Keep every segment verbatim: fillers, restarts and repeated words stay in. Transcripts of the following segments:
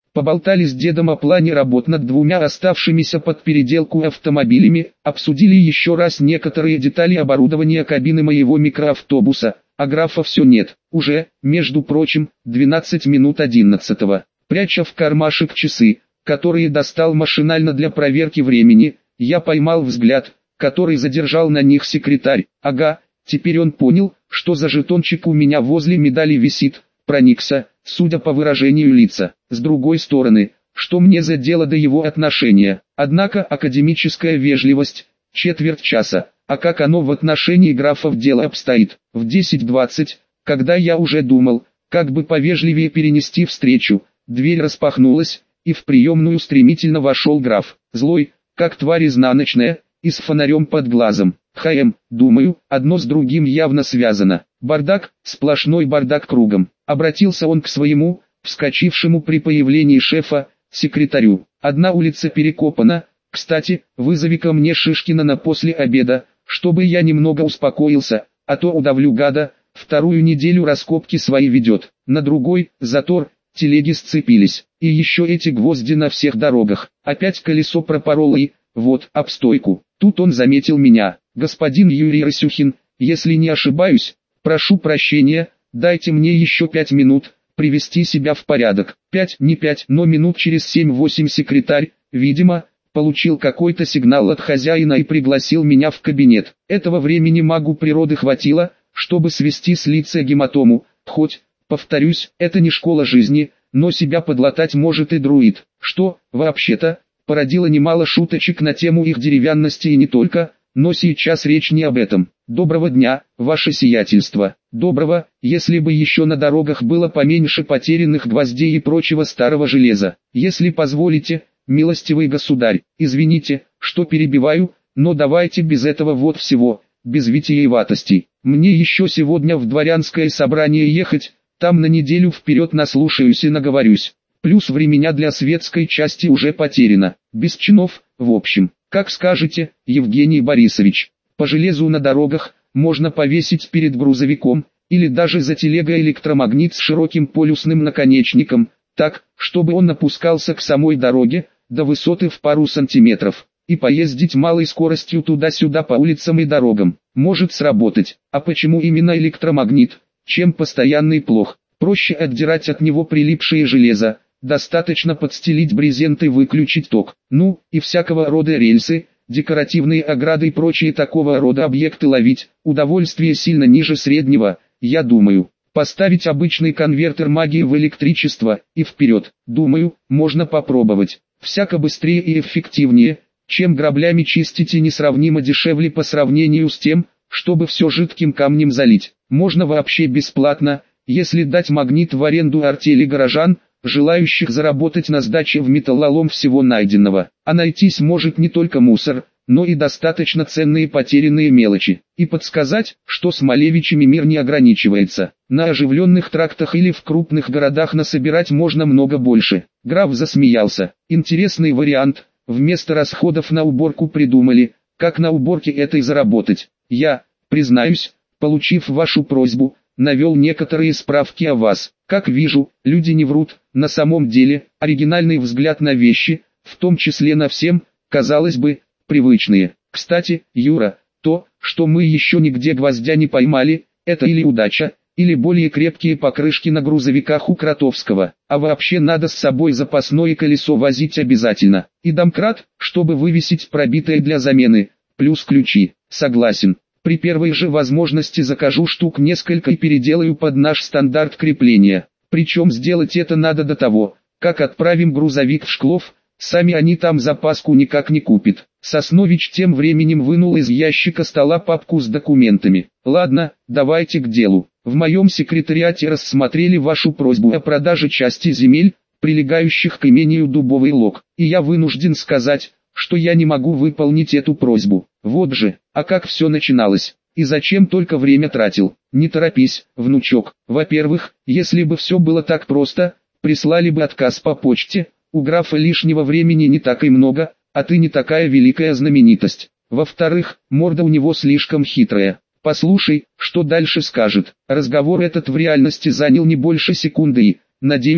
Поболтали с дедом о плане работ над двумя оставшимися под переделку автомобилями, обсудили еще раз некоторые детали оборудования кабины моего микроавтобуса, а графа все нет. Уже, между прочим, двенадцать минут одиннадцатого. Пряча в кармашек часы, которые достал машинально для проверки времени, я поймал взгляд, который задержал на них секретарь. Ага, теперь он понял, что за жетончик у меня возле медали висит, проникся, судя по выражению лица. С другой стороны, что мне за дело до его отношения? Однако академическая вежливость, четверть часа, а как оно в отношении графов дело обстоит? В десять двадцать, когда я уже думал, как бы повежливее перенести встречу, дверь распахнулась, и в приемную стремительно вошел граф, злой, как тварь изнаночная, и с фонарем под глазом. Хм, думаю, одно с другим явно связано. Бардак, сплошной бардак кругом. Обратился он к своему, вскочившему при появлении шефа, секретарю. Одна улица перекопана, кстати, вызови-ка мне Шишкина на после обеда, чтобы я немного успокоился, а то удавлю гада, вторую неделю раскопки свои ведет. На другой, затор, телеги сцепились, и еще эти гвозди на всех дорогах. Опять колесо пропороло и, вот, об стойку. Тут он заметил меня. Господин Юрий Расюхин, если не ошибаюсь, прошу прощения, дайте мне еще пять минут, привести себя в порядок. Пять, не пять, но минут через семь-восемь секретарь, видимо, получил какой-то сигнал от хозяина и пригласил меня в кабинет. Этого времени магу природы хватило, чтобы свести с лица гематому, хоть, повторюсь, это не школа жизни, но себя подлатать может и друид, что, вообще-то, породило немало шуточек на тему их деревянности и не только, но сейчас речь не об этом. Доброго дня, ваше сиятельство. Доброго, если бы еще на дорогах было поменьше потерянных гвоздей и прочего старого железа. Если позволите, милостивый государь, извините, что перебиваю, но давайте без этого вот всего, без витиеватостей. Мне еще сегодня в дворянское собрание ехать, там на неделю вперед наслушаюсь и наговорюсь. Плюс времени для светской части уже потеряно, без чинов, в общем. Как скажете, Евгений Борисович, по железу на дорогах можно повесить перед грузовиком, или даже за телегой электромагнит с широким полюсным наконечником, так, чтобы он опускался к самой дороге, до высоты в пару сантиметров, и поездить малой скоростью туда-сюда по улицам и дорогам. Может сработать. А почему именно электромагнит, чем постоянный плох? Проще отдирать от него прилипшее железо. Достаточно подстелить брезент и выключить ток. Ну, и всякого рода рельсы, декоративные ограды и прочие такого рода объекты ловить, удовольствие сильно ниже среднего, я думаю. Поставить обычный конвертер магии в электричество, и вперед, думаю, можно попробовать. Всяко быстрее и эффективнее, чем граблями чистить и несравнимо дешевле по сравнению с тем, чтобы все жидким камнем залить. Можно вообще бесплатно, если дать магнит в аренду артели горожан, желающих заработать на сдаче в металлолом всего найденного. А найтись может не только мусор, но и достаточно ценные потерянные мелочи. И подсказать, что с Малевичами мир не ограничивается. На оживленных трактах или в крупных городах насобирать можно много больше. Граф засмеялся. Интересный вариант. Вместо расходов на уборку придумали, как на уборке этой заработать. Я, признаюсь, получив вашу просьбу, навел некоторые справки о вас. Как вижу, люди не врут. На самом деле, оригинальный взгляд на вещи, в том числе на всем, казалось бы, привычные. Кстати, Юра, то, что мы еще нигде гвоздя не поймали, это или удача, или более крепкие покрышки на грузовиках у Кротовского. А вообще надо с собой запасное колесо возить обязательно. И домкрат, чтобы вывесить пробитое для замены, плюс ключи. Согласен. При первой же возможности закажу штук несколько и переделаю под наш стандарт крепления. Причем сделать это надо до того, как отправим грузовик в Шклов, сами они там запаску никак не купят. Соснович тем временем вынул из ящика стола папку с документами. Ладно, давайте к делу. В моем секретариате рассмотрели вашу просьбу о продаже части земель, прилегающих к имению Дубовый Лог. И я вынужден сказать, что я не могу выполнить эту просьбу. Вот же, а как все начиналось? И зачем только время тратил? Не торопись, внучок. Во-первых, если бы все было так просто, прислали бы отказ по почте. У графа лишнего времени не так и много, а ты не такая великая знаменитость. Во-вторых, морда у него слишком хитрая. Послушай, что дальше скажет. Разговор этот в реальности занял не больше секунды и, надеюсь,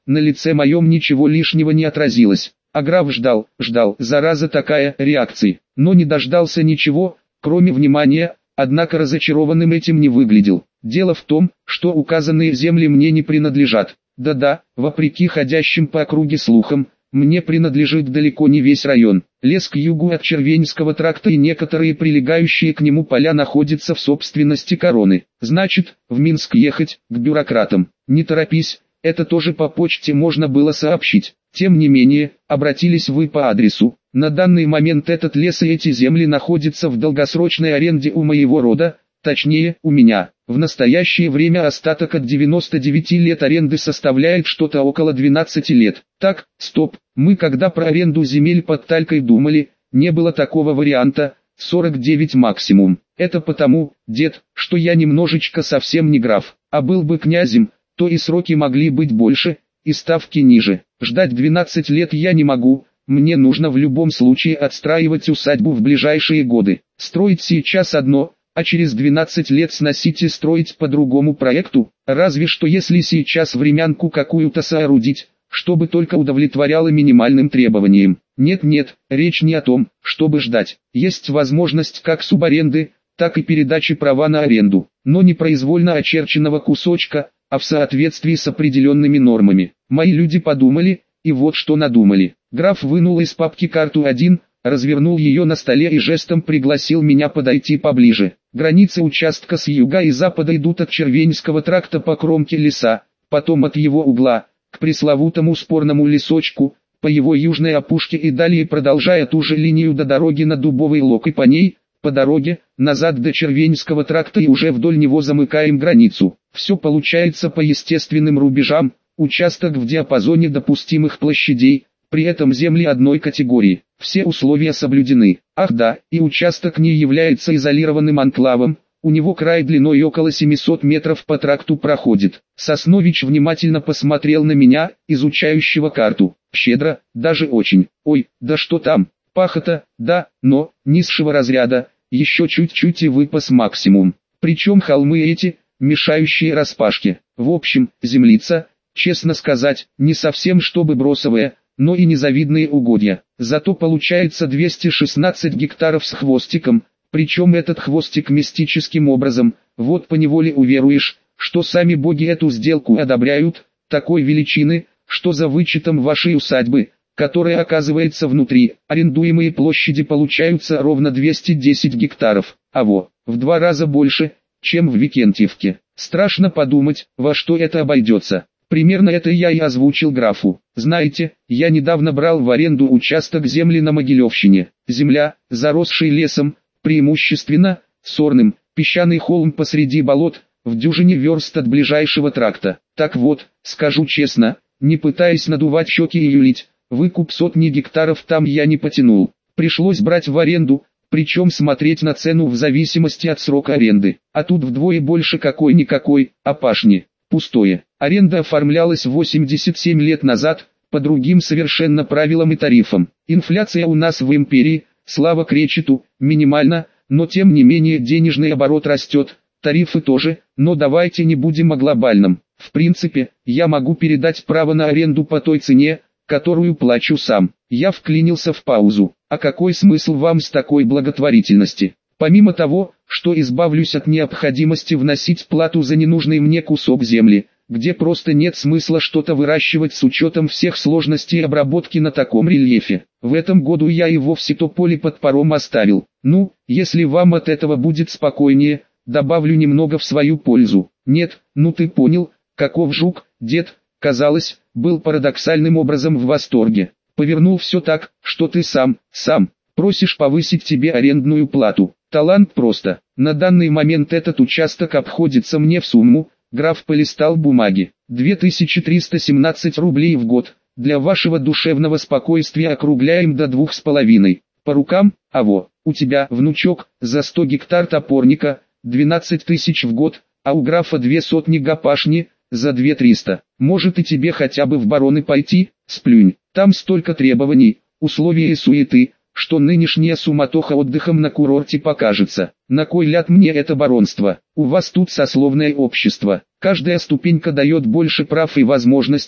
На лице моем ничего лишнего не отразилось. А граф ждал, ждал, зараза такая, реакции, но не дождался ничего, кроме внимания, однако разочарованным этим не выглядел. Дело в том, что указанные земли мне не принадлежат. Да-да, вопреки ходящим по округе слухам, мне принадлежит далеко не весь район. Лес к югу от Червенского тракта и некоторые прилегающие к нему поля находятся в собственности короны. Значит, в Минск ехать, к бюрократам. Не торопись, это тоже по почте можно было сообщить. Тем не менее, обратились вы по адресу. На данный момент этот лес и эти земли находятся в долгосрочной аренде у моего рода, точнее, у меня. В настоящее время остаток от девяноста девяти лет аренды составляет что-то около двенадцати лет. Так, стоп, мы когда про аренду земель под Талькой думали, не было такого варианта, сорок девять максимум. Это потому, дед, что я немножечко совсем не граф, а был бы князем, то и сроки могли быть больше, и ставки ниже. Ждать двенадцать лет я не могу, мне нужно в любом случае отстраивать усадьбу в ближайшие годы. Строить сейчас одно, а через двенадцать лет сносить и строить по другому проекту, разве что если сейчас времянку какую-то соорудить, чтобы только удовлетворяло минимальным требованиям. Нет-нет, речь не о том, чтобы ждать. Есть возможность как субаренды, так и передачи права на аренду, но не произвольно очерченного кусочка, а в соответствии с определенными нормами. Мои люди подумали, и вот что надумали. Граф вынул из папки карту один, развернул ее на столе и жестом пригласил меня подойти поближе. Границы участка с юга и запада идут от Червенского тракта по кромке леса, потом от его угла, к пресловутому спорному лесочку, по его южной опушке и далее продолжая ту же линию до дороги на Дубовый Лог и по ней, по дороге, назад до Червенского тракта и уже вдоль него замыкаем границу. Все получается по естественным рубежам, участок в диапазоне допустимых площадей, при этом земли одной категории. Все условия соблюдены. Ах да, и участок не является изолированным анклавом, у него край длиной около семисот метров по тракту проходит. Соснович внимательно посмотрел на меня, изучающего карту. Щедро, даже очень. Ой, да что там, пахота, да, но, низшего разряда, еще чуть-чуть и выпас максимум. Причем холмы эти, мешающие распашке. В общем, землица, честно сказать, не совсем чтобы бросовая, но и незавидные угодья. Зато получается двести шестнадцать гектаров с хвостиком, причем этот хвостик мистическим образом, вот поневоле уверуешь, что сами боги эту сделку одобряют, такой величины, что за вычетом вашей усадьбы, которая оказывается внутри, арендуемые площади получаются ровно двести десять гектаров, а во, в два раза больше, чем в Викентьевке. Страшно подумать, во что это обойдется. Примерно это я и озвучил графу. Знаете, я недавно брал в аренду участок земли на Могилевщине. Земля, заросший лесом, преимущественно, сорным, песчаный холм посреди болот, в дюжине верст от ближайшего тракта. Так вот, скажу честно, не пытаясь надувать щеки и юлить, выкуп сотни гектаров там я не потянул. Пришлось брать в аренду, причем смотреть на цену в зависимости от срока аренды. А тут вдвое больше какой-никакой, а пашни. Пустое. Аренда оформлялась восемьдесят семь лет назад, по другим совершенно правилам и тарифам. Инфляция у нас в империи, слава кречету, минимальна, но тем не менее денежный оборот растет, тарифы тоже, но давайте не будем о глобальном. В принципе, я могу передать право на аренду по той цене, которую плачу сам. Я вклинился в паузу. А какой смысл вам с такой благотворительности? Помимо того, что избавлюсь от необходимости вносить плату за ненужный мне кусок земли, где просто нет смысла что-то выращивать с учетом всех сложностей обработки на таком рельефе. В этом году я и вовсе то поле под паром оставил. Ну, если вам от этого будет спокойнее, добавлю немного в свою пользу. Нет, ну ты понял, каков жук, дед, казалось, был парадоксальным образом в восторге. Повернул все так, что ты сам, сам, просишь повысить тебе арендную плату. Талант просто. На данный момент этот участок обходится мне в сумму, граф полистал бумаги, две тысячи триста семнадцать рублей в год. Для вашего душевного спокойствия округляем до двух с половиной. По рукам, а во, у тебя, внучок, за сто гектар топорника, двенадцать тысяч в год, а у графа две сотни гапашни, за две триста. Может и тебе хотя бы в бароны пойти, сплюнь. Там столько требований, условий и суеты, что нынешняя суматоха отдыхом на курорте покажется. На кой ляд мне это баронство? У вас тут сословное общество. Каждая ступенька дает больше прав и возможностей,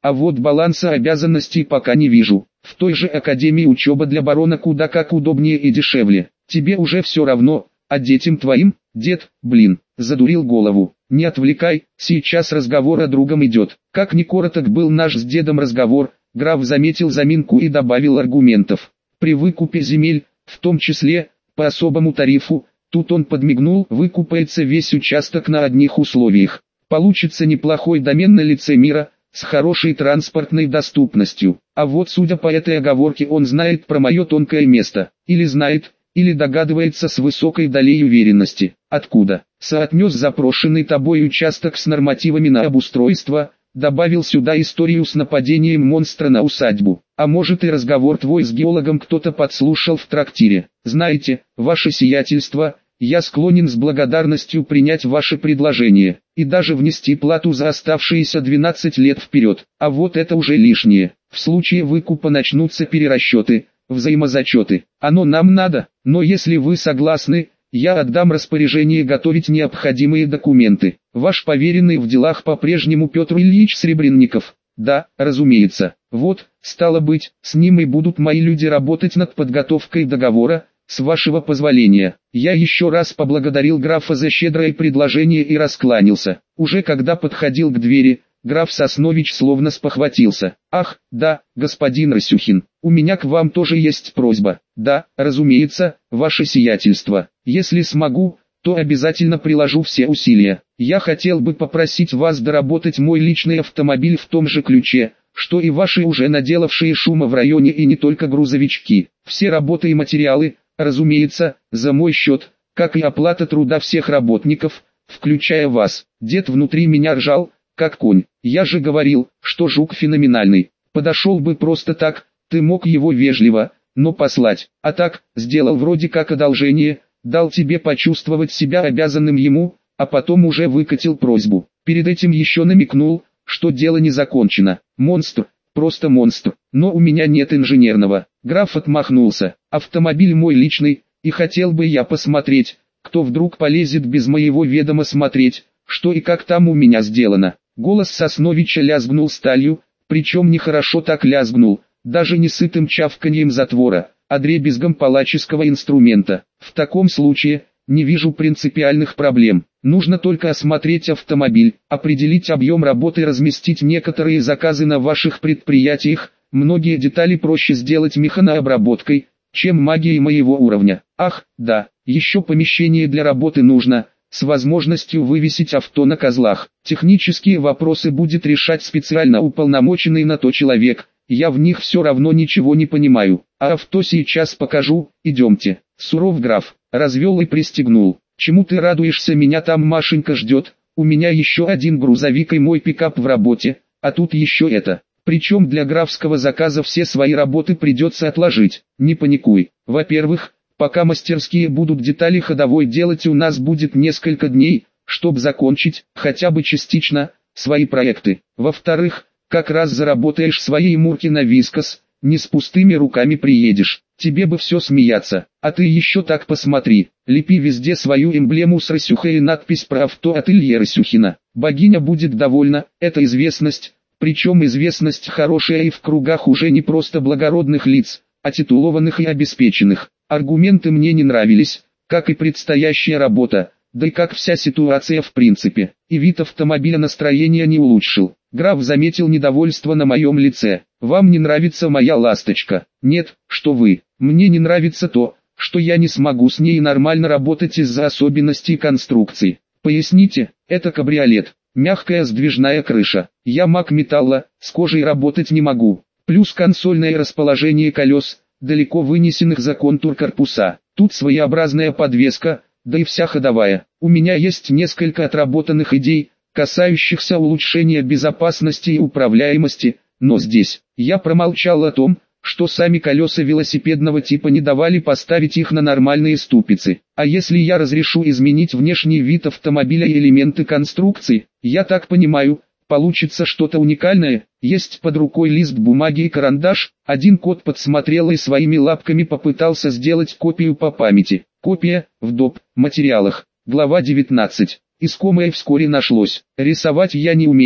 А вот баланса обязанностей пока не вижу. В той же академии учеба для барона куда как удобнее и дешевле. Тебе уже все равно, а детям твоим, дед, блин, задурил голову. Не отвлекай, сейчас разговор о другом идет. Как ни короток был наш с дедом разговор, граф заметил заминку и добавил аргументов. При выкупе земель, в том числе, по особому тарифу, тут он подмигнул, выкупается весь участок на одних условиях. Получится неплохой домен на лице мира, с хорошей транспортной доступностью. А вот судя по этой оговорке он знает про мое тонкое место. Или знает, или догадывается с высокой долей уверенности. Откуда? Соотнес запрошенный тобой участок с нормативами на обустройство, добавил сюда историю с нападением монстра на усадьбу. А может и разговор твой с геологом кто-то подслушал в трактире. Знаете, ваше сиятельство, я склонен с благодарностью принять ваше предложение, и даже внести плату за оставшиеся двенадцать лет вперед. А вот это уже лишнее. В случае выкупа начнутся перерасчеты, взаимозачеты. Оно нам надо, но если вы согласны, я отдам распоряжение готовить необходимые документы. Ваш поверенный в делах по-прежнему Петр Ильич Сребренников. Да, разумеется. Вот, стало быть, с ним и будут мои люди работать над подготовкой договора. С вашего позволения, я еще раз поблагодарил графа за щедрое предложение и раскланялся. Уже когда подходил к двери, граф Соснович словно спохватился. Ах, да, господин Расюхин, у меня к вам тоже есть просьба. Да, разумеется, ваше сиятельство. Если смогу, то обязательно приложу все усилия. Я хотел бы попросить вас доработать мой личный автомобиль в том же ключе, что и ваши уже наделавшие шума в районе и не только грузовички. Все работы и материалы, разумеется, за мой счет, как и оплата труда всех работников, включая вас. Дед внутри меня ржал, как конь. Я же говорил, что жук феноменальный. Подошел бы просто так, ты мог его вежливо, но послать. А так, сделал вроде как одолжение, дал тебе почувствовать себя обязанным ему, а потом уже выкатил просьбу. Перед этим еще намекнул, что дело не закончено. Монстр, просто монстр. Но у меня нет инженерного. Граф отмахнулся. Автомобиль мой личный, и хотел бы я посмотреть, кто вдруг полезет без моего ведома смотреть, что и как там у меня сделано. Голос Сосновича лязгнул сталью, причем нехорошо так лязгнул, даже не сытым чавканьем затвора, а дребезгом палаческого инструмента. В таком случае, не вижу принципиальных проблем. Нужно только осмотреть автомобиль, определить объем работы, разместить некоторые заказы на ваших предприятиях. Многие детали проще сделать механообработкой, чем магией моего уровня. Ах, да, еще помещение для работы нужно, с возможностью вывесить авто на козлах. Технические вопросы будет решать специально уполномоченный на то человек, я в них все равно ничего не понимаю. А авто сейчас покажу, идемте. Суров граф, развел и пристегнул. Чему ты радуешься, меня там Машенька ждет, у меня еще один грузовик и мой пикап в работе, а тут еще это. Причем для графского заказа все свои работы придется отложить. Не паникуй. Во-первых, пока мастерские будут детали ходовой делать, у нас будет несколько дней, чтобы закончить, хотя бы частично, свои проекты. Во-вторых, как раз заработаешь свои мурки на вискос, не с пустыми руками приедешь. Тебе бы все смеяться, а ты еще так посмотри. Лепи везде свою эмблему с Расюхой и надпись про авто ателье Расюхина. Богиня будет довольна, это известность. Причем известность хорошая и в кругах уже не просто благородных лиц, а титулованных и обеспеченных. Аргументы мне не нравились, как и предстоящая работа, да и как вся ситуация в принципе. И вид автомобиля настроения не улучшил. Граф заметил недовольство на моем лице. «Вам не нравится моя ласточка?» «Нет, что вы, мне не нравится то, что я не смогу с ней нормально работать из-за особенностей конструкции. Поясните, это кабриолет. Мягкая сдвижная крыша. Я маг металла, с кожей работать не могу. Плюс консольное расположение колес, далеко вынесенных за контур корпуса. Тут своеобразная подвеска, да и вся ходовая. У меня есть несколько отработанных идей, касающихся улучшения безопасности и управляемости, но здесь я промолчал о том, что сами колеса велосипедного типа не давали поставить их на нормальные ступицы. А если я разрешу изменить внешний вид автомобиля и элементы конструкции, я так понимаю, получится что-то уникальное. Есть под рукой лист бумаги и карандаш. Один кот подсмотрел и своими лапками попытался сделать копию по памяти. Копия, в доп. Материалах. Глава девятнадцать. Искомое вскоре нашлось. Рисовать я не умею,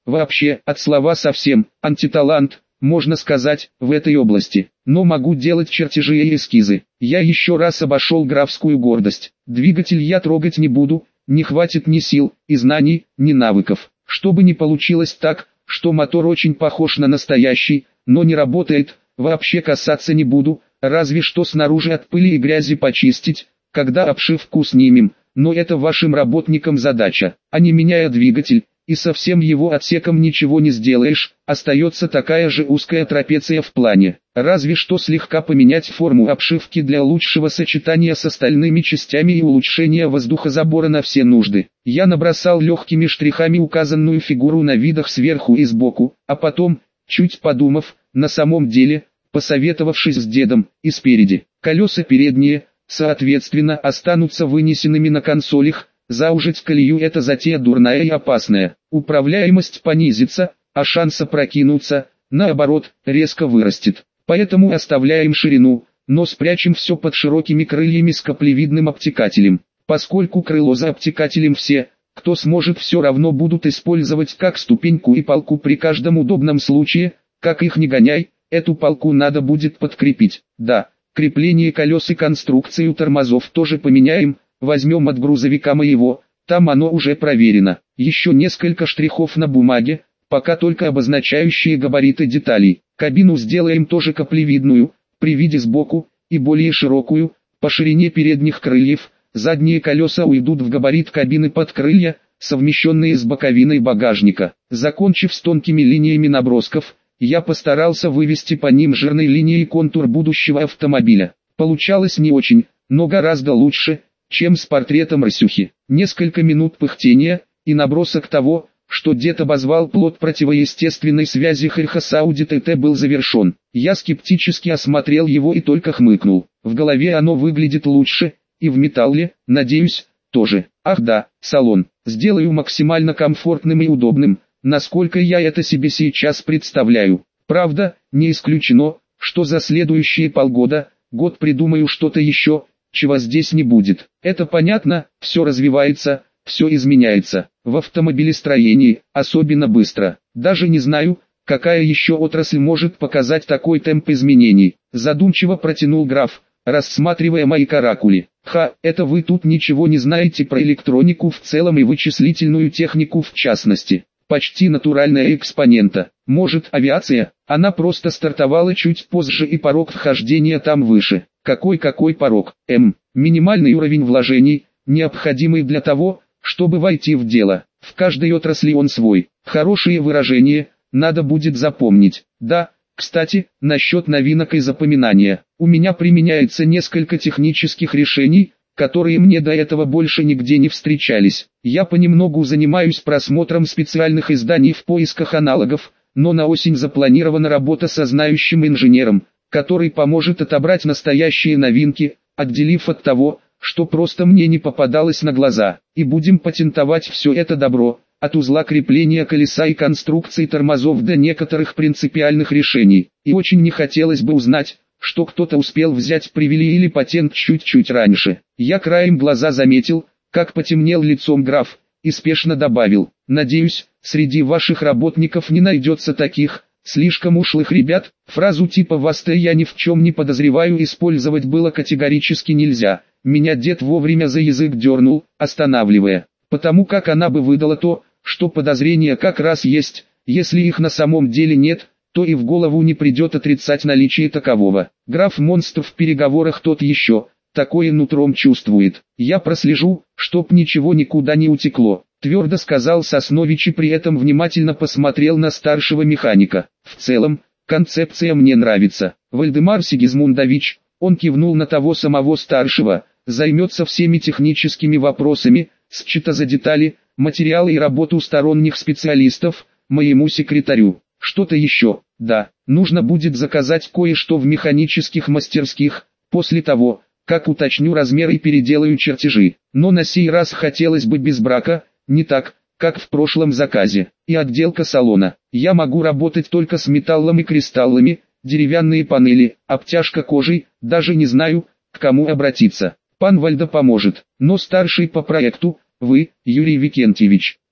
Вообще, от слова совсем, антиталант, можно сказать, в этой области. Но могу делать чертежи и эскизы. Я еще раз обошел графскую гордость. Двигатель я трогать не буду, не хватит ни сил, и знаний, ни навыков. Чтобы не получилось так, что мотор очень похож на настоящий, но не работает, вообще касаться не буду, разве что снаружи от пыли и грязи почистить, когда обшивку снимем, но это вашим работникам задача, а не меняя двигатель, и со всем его отсеком ничего не сделаешь, остается такая же узкая трапеция в плане, разве что слегка поменять форму обшивки для лучшего сочетания с остальными частями и улучшения воздухозабора на все нужды. Я набросал легкими штрихами указанную фигуру на видах сверху и сбоку, а потом, чуть подумав, на самом деле, посоветовавшись с дедом, и спереди. Колеса передние, соответственно, останутся вынесенными на консолях, заужить колею — это затея дурная и опасная. Управляемость понизится, а шанс опрокинуться, наоборот, резко вырастет. Поэтому оставляем ширину, но спрячем все под широкими крыльями с каплевидным обтекателем. Поскольку крыло за обтекателем все, кто сможет, все равно будут использовать как ступеньку и палку при каждом удобном случае, как их не гоняй, эту палку надо будет подкрепить. Да, крепление колес и конструкцию тормозов тоже поменяем, возьмем от грузовика моего, там оно уже проверено. Еще несколько штрихов на бумаге, пока только обозначающие габариты деталей. Кабину сделаем тоже каплевидную, при виде сбоку, и более широкую, по ширине передних крыльев. Задние колеса уйдут в габарит кабины под крылья, совмещенные с боковиной багажника. Закончив с тонкими линиями набросков, я постарался вывести по ним жирной линией контур будущего автомобиля. Получалось не очень, но гораздо лучше, чем с портретом Рысюхи. Несколько минут пыхтения, и набросок того, что дед обозвал плод противоестественной связи Хриха с Ауди тэ тэ, был завершен. Я скептически осмотрел его и только хмыкнул. В голове оно выглядит лучше, и в металле, надеюсь, тоже. Ах да, салон. Сделаю максимально комфортным и удобным, насколько я это себе сейчас представляю. Правда, не исключено, что за следующие полгода, год придумаю что-то еще, чего здесь не будет. Это понятно, все развивается, все изменяется. В автомобилестроении, особенно быстро. Даже не знаю, какая еще отрасль может показать такой темп изменений. Задумчиво протянул граф, рассматривая мои каракули. Ха, это вы тут ничего не знаете про электронику в целом и вычислительную технику в частности. Почти натуральная экспонента. Может, авиация? Она просто стартовала чуть позже и порог вхождения там выше. Какой-какой порог? М. Минимальный уровень вложений, необходимый для того, чтобы войти в дело. В каждой отрасли он свой. Хорошее выражение, надо будет запомнить. Да, кстати, насчет новинок и запоминания. У меня применяется несколько технических решений, которые мне до этого больше нигде не встречались. Я понемногу занимаюсь просмотром специальных изданий в поисках аналогов, но на осень запланирована работа со знающим инженером, который поможет отобрать настоящие новинки, отделив от того, что просто мне не попадалось на глаза. И будем патентовать все это добро, от узла крепления колеса и конструкции тормозов до некоторых принципиальных решений. И очень не хотелось бы узнать, что кто-то успел взять привилегий или патент чуть-чуть раньше. Я краем глаза заметил, как потемнел лицом граф, и спешно добавил: надеюсь, среди ваших работников не найдется таких, слишком ушлых ребят. Фразу типа «вас-то я ни в чем не подозреваю» использовать было категорически нельзя. Меня дед вовремя за язык дернул, останавливая, потому как она бы выдала то, что подозрения как раз есть, если их на самом деле нет, то и в голову не придет отрицать наличие такового. Граф-монстр в переговорах тот еще, такое нутром чувствует. Я прослежу, чтоб ничего никуда не утекло, твердо сказал Соснович и при этом внимательно посмотрел на старшего механика. В целом, концепция мне нравится. Вальдемар Сигизмундович, он кивнул на того самого старшего, займется всеми техническими вопросами, счета за детали, материалы и работу сторонних специалистов, моему секретарю. Что-то еще, да, нужно будет заказать кое-что в механических мастерских, после того, как уточню размеры и переделаю чертежи. Но на сей раз хотелось бы без брака, не так, как в прошлом заказе. И отделка салона. Я могу работать только с металлом и кристаллами, деревянные панели, обтяжка кожей, даже не знаю, к кому обратиться. Пан Вальда поможет, но старший по проекту, вы, Юрий Викентьевич.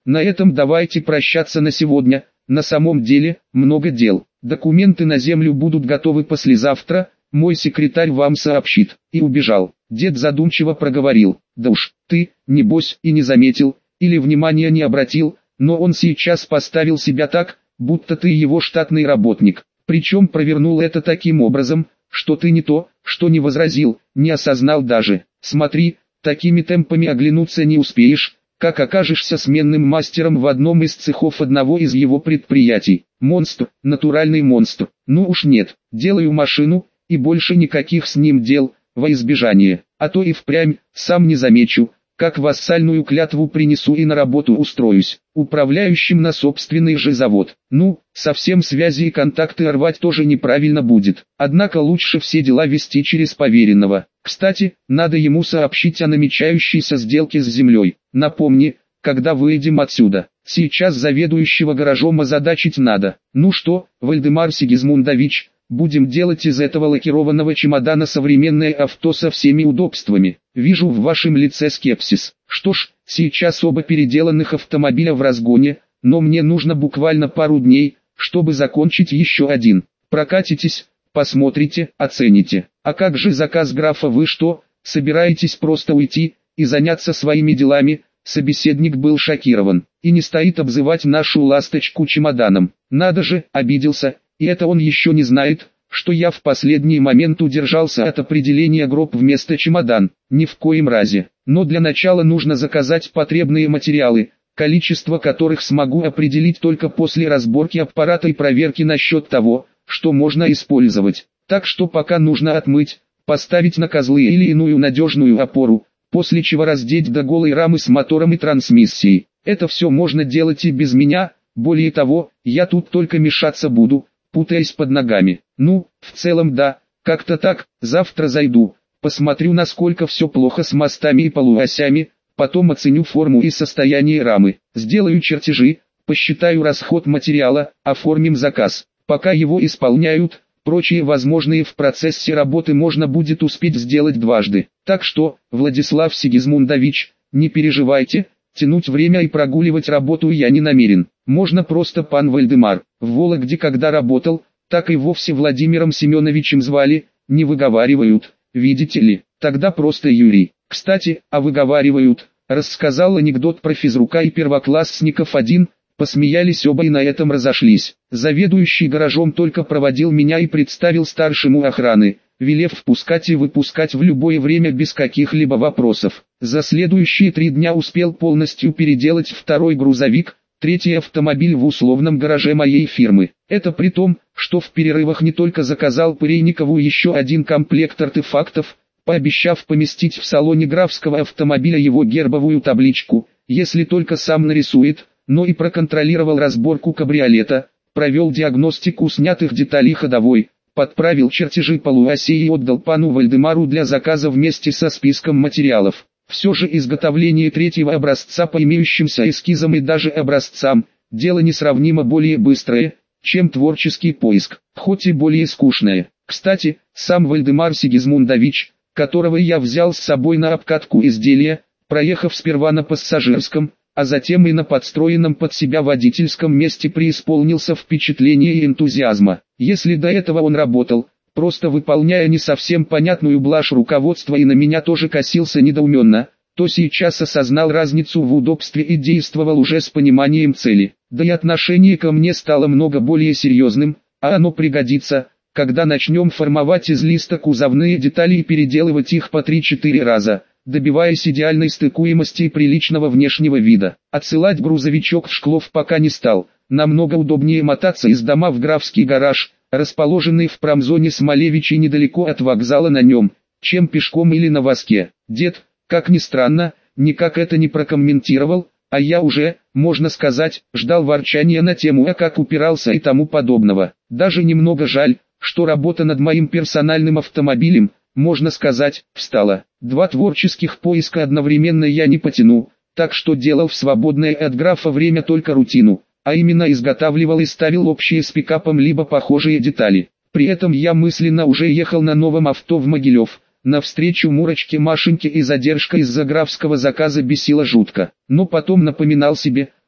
На этом давайте прощаться на сегодня, на самом деле, много дел. Документы на землю будут готовы послезавтра, мой секретарь вам сообщит. И убежал. Дед задумчиво проговорил: да уж, ты, небось, и не заметил, или внимания не обратил, но он сейчас поставил себя так, будто ты его штатный работник. Причем провернул это таким образом, что ты не то, что не возразил, не осознал даже. Смотри, такими темпами оглянуться не успеешь, как окажешься сменным мастером в одном из цехов одного из его предприятий. Монстр, натуральный монстр. Ну уж нет, делаю машину, и больше никаких с ним дел, во избежание. А то и впрямь, сам не замечу, как вассальную клятву принесу и на работу устроюсь, управляющим на собственный же завод. Ну, совсем связи и контакты рвать тоже неправильно будет. Однако лучше все дела вести через поверенного. Кстати, надо ему сообщить о намечающейся сделке с землей. Напомни, когда выйдем отсюда. Сейчас заведующего гаражом озадачить надо. Ну что, Вальдемар Сигизмундович, будем делать из этого лакированного чемодана современное авто со всеми удобствами. Вижу в вашем лице скепсис. Что ж, сейчас оба переделанных автомобиля в разгоне, но мне нужно буквально пару дней, чтобы закончить еще один. Прокатитесь, посмотрите, оцените. А как же заказ графа, вы что, собираетесь просто уйти и заняться своими делами? Собеседник был шокирован. И не стоит обзывать нашу ласточку чемоданом. Надо же, обиделся. И это он еще не знает, что я в последний момент удержался от определения гроб вместо чемодан. Ни в коем разе. Но для начала нужно заказать потребные материалы, количество которых смогу определить только после разборки аппарата и проверки насчет того, что можно использовать. Так что пока нужно отмыть, поставить на козлы или иную надежную опору, после чего раздеть до голой рамы с мотором и трансмиссией. Это все можно делать и без меня, более того, я тут только мешаться буду, путаясь под ногами. Ну, в целом да, как-то так. Завтра зайду, посмотрю, насколько все плохо с мостами и полуосями, потом оценю форму и состояние рамы, сделаю чертежи, посчитаю расход материала, оформим заказ. Пока его исполняют, прочие возможные в процессе работы можно будет успеть сделать дважды. Так что, Владислав Сигизмундович, не переживайте, тянуть время и прогуливать работу я не намерен. Можно просто пан Вальдемар. В Вологде когда работал, так и вовсе Владимиром Семеновичем звали, не выговаривают, видите ли, тогда просто Юрий. Кстати, а выговаривают, рассказал анекдот про физрука и первоклассников один, посмеялись оба и на этом разошлись. Заведующий гаражом только проводил меня и представил старшему охраны, велев впускать и выпускать в любое время без каких-либо вопросов. За следующие три дня успел полностью переделать второй грузовик, третий автомобиль в условном гараже моей фирмы. Это при том, что в перерывах не только заказал Пырейникову еще один комплект артефактов, пообещав поместить в салоне графского автомобиля его гербовую табличку, если только сам нарисует, но и проконтролировал разборку кабриолета, провел диагностику снятых деталей ходовой, подправил чертежи полуосей и отдал пану Вальдемару для заказа вместе со списком материалов. Все же изготовление третьего образца по имеющимся эскизам и даже образцам, дело несравнимо более быстрое, чем творческий поиск, хоть и более скучное. Кстати, сам Вальдемар Сигизмундович, которого я взял с собой на обкатку изделия, проехав сперва на пассажирском, а затем и на подстроенном под себя водительском месте, преисполнился впечатления и энтузиазма. Если до этого он работал, просто выполняя не совсем понятную блажь руководства и на меня тоже косился недоуменно, то сейчас осознал разницу в удобстве и действовал уже с пониманием цели. Да и отношение ко мне стало много более серьезным, а оно пригодится, когда начнем формовать из листа кузовные детали и переделывать их по три-четыре раза, добиваясь идеальной стыкуемости и приличного внешнего вида. Отсылать грузовичок в Шклов пока не стал, намного удобнее мотаться из дома в графский гараж, расположенный в промзоне Смолевичей недалеко от вокзала на нем, чем пешком или на воске. Дед, как ни странно, никак это не прокомментировал, а я уже, можно сказать, ждал ворчания на тему, а как упирался и тому подобного. Даже немного жаль, что работа над моим персональным автомобилем, можно сказать, встала. Два творческих поиска одновременно я не потяну, так что делал в свободное от графа время только рутину, а именно изготавливал и ставил общие с пикапом либо похожие детали. При этом я мысленно уже ехал на новом авто в Могилев, навстречу Мурочке Машеньке, и задержка из-за графского заказа бесила жутко. Но потом напоминал себе,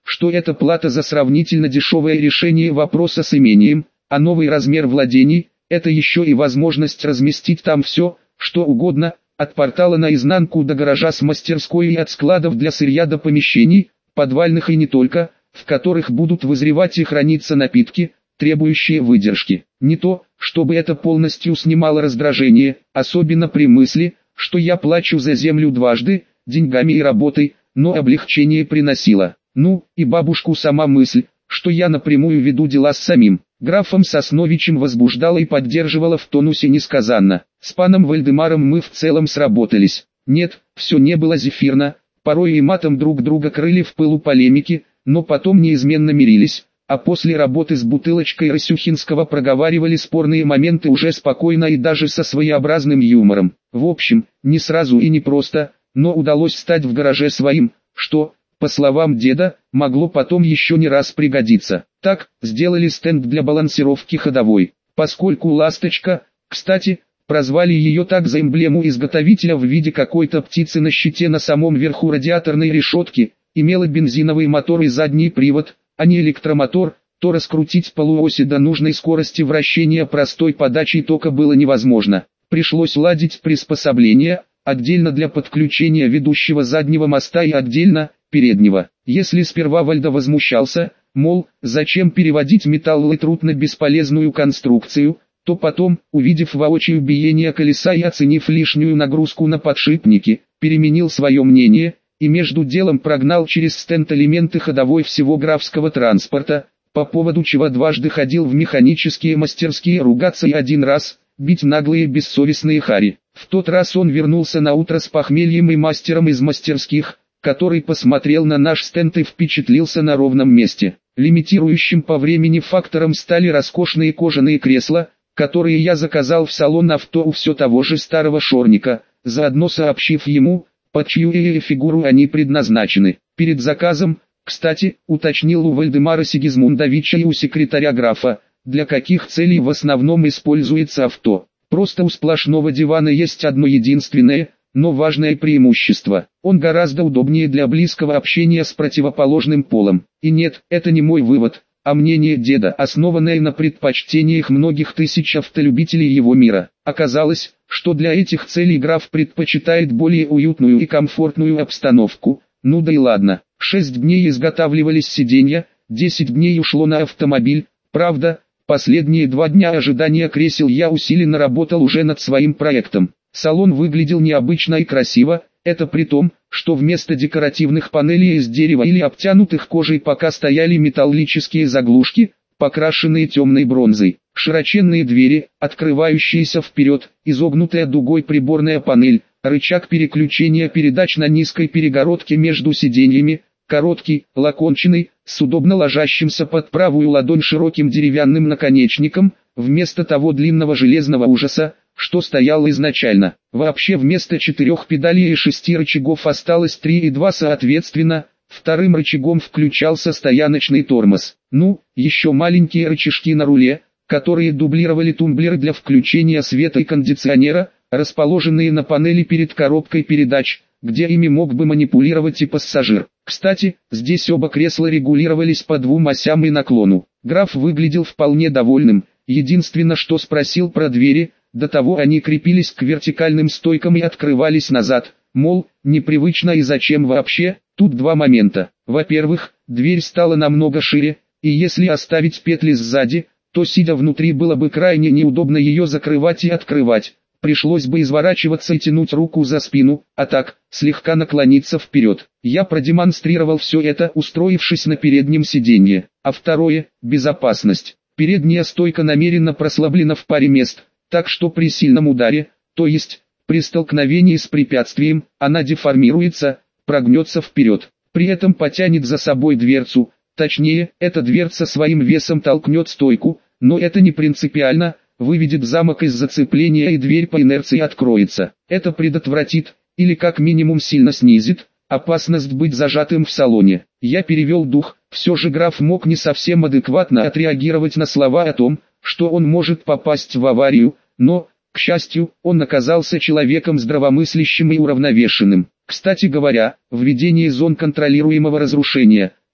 что это плата за сравнительно дешевое решение вопроса с имением, а новый размер владений – это еще и возможность разместить там все, что угодно, от портала наизнанку до гаража с мастерской и от складов для сырья до помещений, подвальных и не только, в которых будут вызревать и храниться напитки, требующие выдержки. Не то, чтобы это полностью снимало раздражение, особенно при мысли, что я плачу за землю дважды, деньгами и работой, но облегчение приносило. Ну, и бабушку сама мысль, что я напрямую веду дела с самим графом Сосновичем возбуждала и поддерживала в тонусе несказанно. С паном Вальдемаром мы в целом сработались. Нет, все не было зефирно, порой и матом друг друга крыли в пылу полемики, но потом неизменно мирились, а после работы с бутылочкой Росюхинского проговаривали спорные моменты уже спокойно и даже со своеобразным юмором. В общем, не сразу и не просто, но удалось стать в гараже своим, что, по словам деда, могло потом еще не раз пригодиться. Так, сделали стенд для балансировки ходовой. Поскольку «Ласточка», кстати, прозвали ее так за эмблему изготовителя в виде какой-то птицы на щите на самом верху радиаторной решетки, имела бензиновый мотор и задний привод, а не электромотор, то раскрутить полуоси до нужной скорости вращения простой подачей тока было невозможно. Пришлось ладить приспособления, отдельно для подключения ведущего заднего моста и отдельно переднего. Если сперва Вальда возмущался, мол, зачем переводить металл и труд на бесполезную конструкцию, то потом, увидев воочию биение колеса и оценив лишнюю нагрузку на подшипники, переменил свое мнение и между делом прогнал через стенд элементы ходовой всего графского транспорта, по поводу чего дважды ходил в механические мастерские ругаться и один раз бить наглые бессовестные хари. В тот раз он вернулся на утро с похмельем и мастером из мастерских, который посмотрел на наш стенд и впечатлился на ровном месте. Лимитирующим по времени фактором стали роскошные кожаные кресла, которые я заказал в салон авто у все того же старого шорника, заодно сообщив ему, под чью фигуру они предназначены. Перед заказом, кстати, уточнил у Вальдемара Сигизмундовича и у секретаря графа, для каких целей в основном используется авто. Просто у сплошного дивана есть одно единственное, но важное преимущество. Он гораздо удобнее для близкого общения с противоположным полом. И нет, это не мой вывод, а мнение деда, основанное на предпочтениях многих тысяч автолюбителей его мира. Оказалось, что для этих целей граф предпочитает более уютную и комфортную обстановку. Ну да и ладно. Шесть дней изготавливались сиденья, десять дней ушло на автомобиль. Правда, последние два дня ожидания кресел я усиленно работал уже над своим проектом. Салон выглядел необычно и красиво, это при том, что вместо декоративных панелей из дерева или обтянутых кожей пока стояли металлические заглушки, покрашенные темной бронзой. Широченные двери, открывающиеся вперед, изогнутая дугой приборная панель, рычаг переключения передач на низкой перегородке между сиденьями, короткий, лаконченный, с удобно ложащимся под правую ладонь широким деревянным наконечником, вместо того длинного железного ужаса, что стоял изначально. Вообще вместо четырех педалей и шести рычагов осталось три и два соответственно, вторым рычагом включался стояночный тормоз. Ну, еще маленькие рычажки на руле, которые дублировали тумблеры для включения света и кондиционера, расположенные на панели перед коробкой передач, где ими мог бы манипулировать и пассажир. Кстати, здесь оба кресла регулировались по двум осям и наклону. Граф выглядел вполне довольным, единственное что спросил про двери, до того они крепились к вертикальным стойкам и открывались назад, мол, непривычно и зачем вообще. Тут два момента. Во-первых, дверь стала намного шире, и если оставить петли сзади, то сидя внутри было бы крайне неудобно ее закрывать и открывать. Пришлось бы изворачиваться и тянуть руку за спину, а так, слегка наклониться вперед. Я продемонстрировал все это, устроившись на переднем сиденье. А второе – безопасность. Передняя стойка намеренно прослаблена в паре мест, так что при сильном ударе, то есть, при столкновении с препятствием, она деформируется, прогнется вперед. При этом потянет за собой дверцу, точнее, эта дверца своим весом толкнет стойку, но это не принципиально, выведет замок из зацепления и дверь по инерции откроется. Это предотвратит, или как минимум сильно снизит, опасность быть зажатым в салоне. Я перевел дух, все же граф мог не совсем адекватно отреагировать на слова о том, что он может попасть в аварию, но, к счастью, он оказался человеком здравомыслящим и уравновешенным. Кстати говоря, введение зон контролируемого разрушения,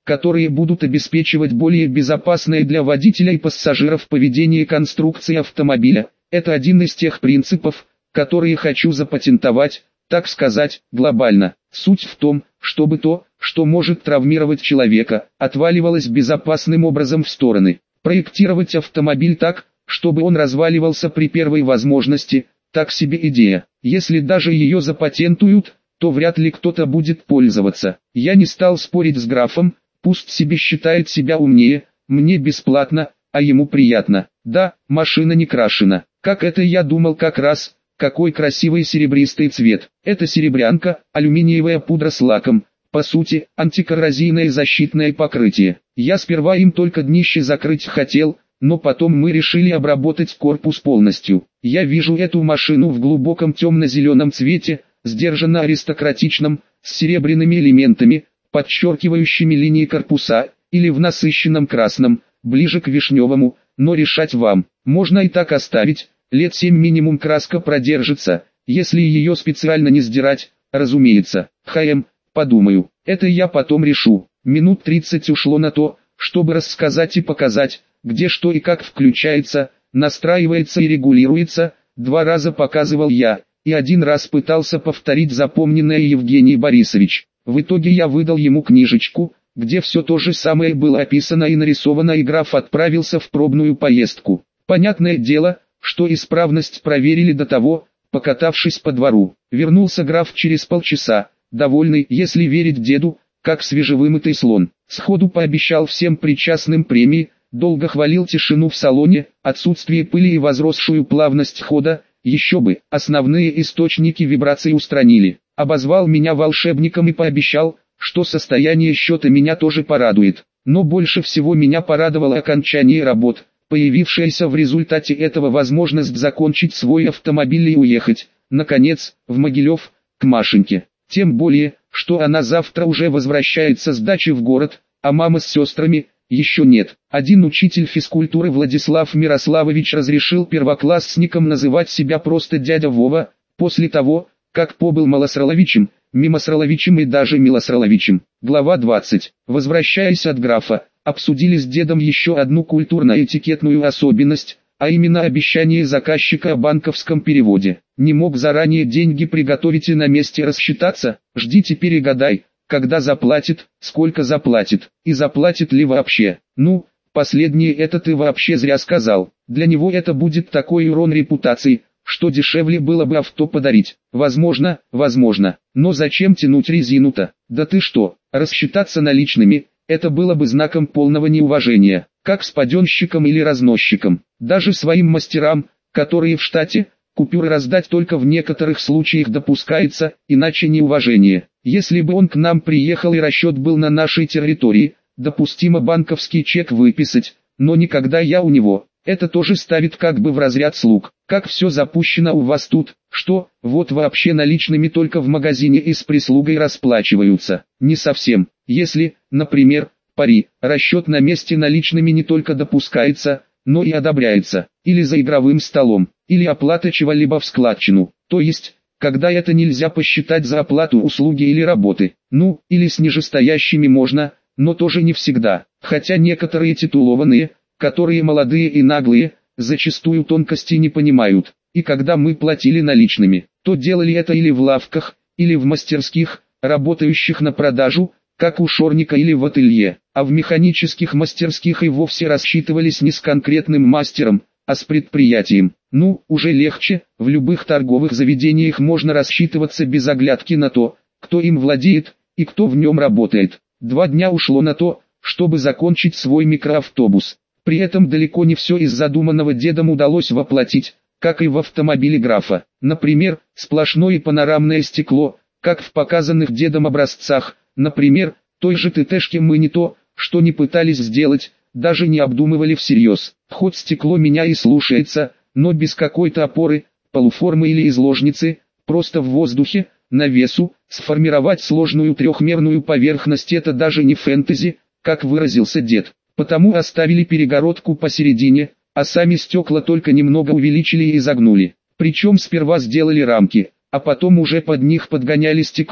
которые будут обеспечивать более безопасное для водителя и пассажиров поведение конструкции автомобиля. Это один из тех принципов, которые хочу запатентовать, так сказать, глобально. Суть в том, чтобы то, что может травмировать человека, отваливалось безопасным образом в стороны. Проектировать автомобиль так, чтобы он разваливался при первой возможности, так себе идея. Если даже ее запатентуют, то вряд ли кто-то будет пользоваться. Я не стал спорить с графом, пусть себе считает себя умнее, мне бесплатно, а ему приятно. Да, машина не крашена. Как это я думал как раз, какой красивый серебристый цвет. Это серебрянка, алюминиевая пудра с лаком. По сути, антикоррозийное защитное покрытие. Я сперва им только днище закрыть хотел, но потом мы решили обработать корпус полностью. Я вижу эту машину в глубоком темно-зеленом цвете, сдержанно аристократичном, с серебряными элементами, подчеркивающими линии корпуса, или в насыщенном красном, ближе к вишневому, но решать вам. Можно и так оставить, лет семь минимум краска продержится, если ее специально не сдирать, разумеется. Хм, подумаю, это я потом решу. Минут тридцать ушло на то, чтобы рассказать и показать, где что и как включается, настраивается и регулируется. Два раза показывал я, и один раз пытался повторить запомненное Евгений Борисович. В итоге я выдал ему книжечку, где все то же самое было описано и нарисовано, и граф отправился в пробную поездку. Понятное дело, что исправность проверили до того, покатавшись по двору. Вернулся граф через полчаса, довольный, если верить деду, как свежевымытый слон. Сходу пообещал всем причастным премии, долго хвалил тишину в салоне, отсутствие пыли и возросшую плавность хода, еще бы, основные источники вибраций устранили. Обозвал меня волшебником и пообещал, что состояние счета меня тоже порадует. Но больше всего меня порадовало окончание работ, появившаяся в результате этого возможность закончить свой автомобиль и уехать, наконец, в Могилев, к Машеньке. Тем более, что она завтра уже возвращается с дачи в город, а мама с сестрами еще нет. Один учитель физкультуры Владислав Мирославович разрешил первоклассникам называть себя просто дядя Вова, после того, как побыл Малосроловичем, Мимосроловичем и даже Милосроловичем. Глава двадцать. Возвращаясь от графа, обсудили с дедом еще одну культурно-этикетную особенность, а именно обещание заказчика о банковском переводе. Не мог заранее деньги приготовить и на месте рассчитаться, жди теперь и гадай, когда заплатит, сколько заплатит, и заплатит ли вообще. Ну, последнее это ты вообще зря сказал. Для него это будет такой урон репутации, что дешевле было бы авто подарить. Возможно, возможно. Но зачем тянуть резину-то? Да ты что, рассчитаться наличными, это было бы знаком полного неуважения, как с паденщиком или разносчиком. Даже своим мастерам, которые в штате, купюры раздать только в некоторых случаях допускается, иначе неуважение. Если бы он к нам приехал и расчет был на нашей территории, допустимо банковский чек выписать, но никогда я у него. Это тоже ставит как бы в разряд слуг. Как все запущено у вас тут, что, вот вообще наличными только в магазине и с прислугой расплачиваются. Не совсем. Если, например, пари, расчет на месте наличными не только допускается, но и одобряется, или за игровым столом, или оплата чего-либо в складчину, то есть, когда это нельзя посчитать за оплату услуги или работы. Ну, или с нижестоящими можно, но тоже не всегда, хотя некоторые титулованные, которые молодые и наглые, зачастую тонкости не понимают, и когда мы платили наличными, то делали это или в лавках, или в мастерских, работающих на продажу, как у шорника или в ателье, а в механических мастерских и вовсе рассчитывались не с конкретным мастером, а с предприятием. Ну, уже легче, в любых торговых заведениях можно рассчитываться без оглядки на то, кто им владеет, и кто в нем работает. Два дня ушло на то, чтобы закончить свой микроавтобус. При этом далеко не все из задуманного дедом удалось воплотить, как и в автомобиле графа. Например, сплошное панорамное стекло, как в показанных дедом образцах. Например, той же ТТшке мы не то, что не пытались сделать, даже не обдумывали всерьез. Хоть стекло меня и слушается, но без какой-то опоры, полуформы или изложницы, просто в воздухе, на весу, сформировать сложную трехмерную поверхность — это даже не фэнтези, как выразился дед. Потому оставили перегородку посередине, а сами стекла только немного увеличили и изогнули. Причем сперва сделали рамки, а потом уже под них подгоняли стекло,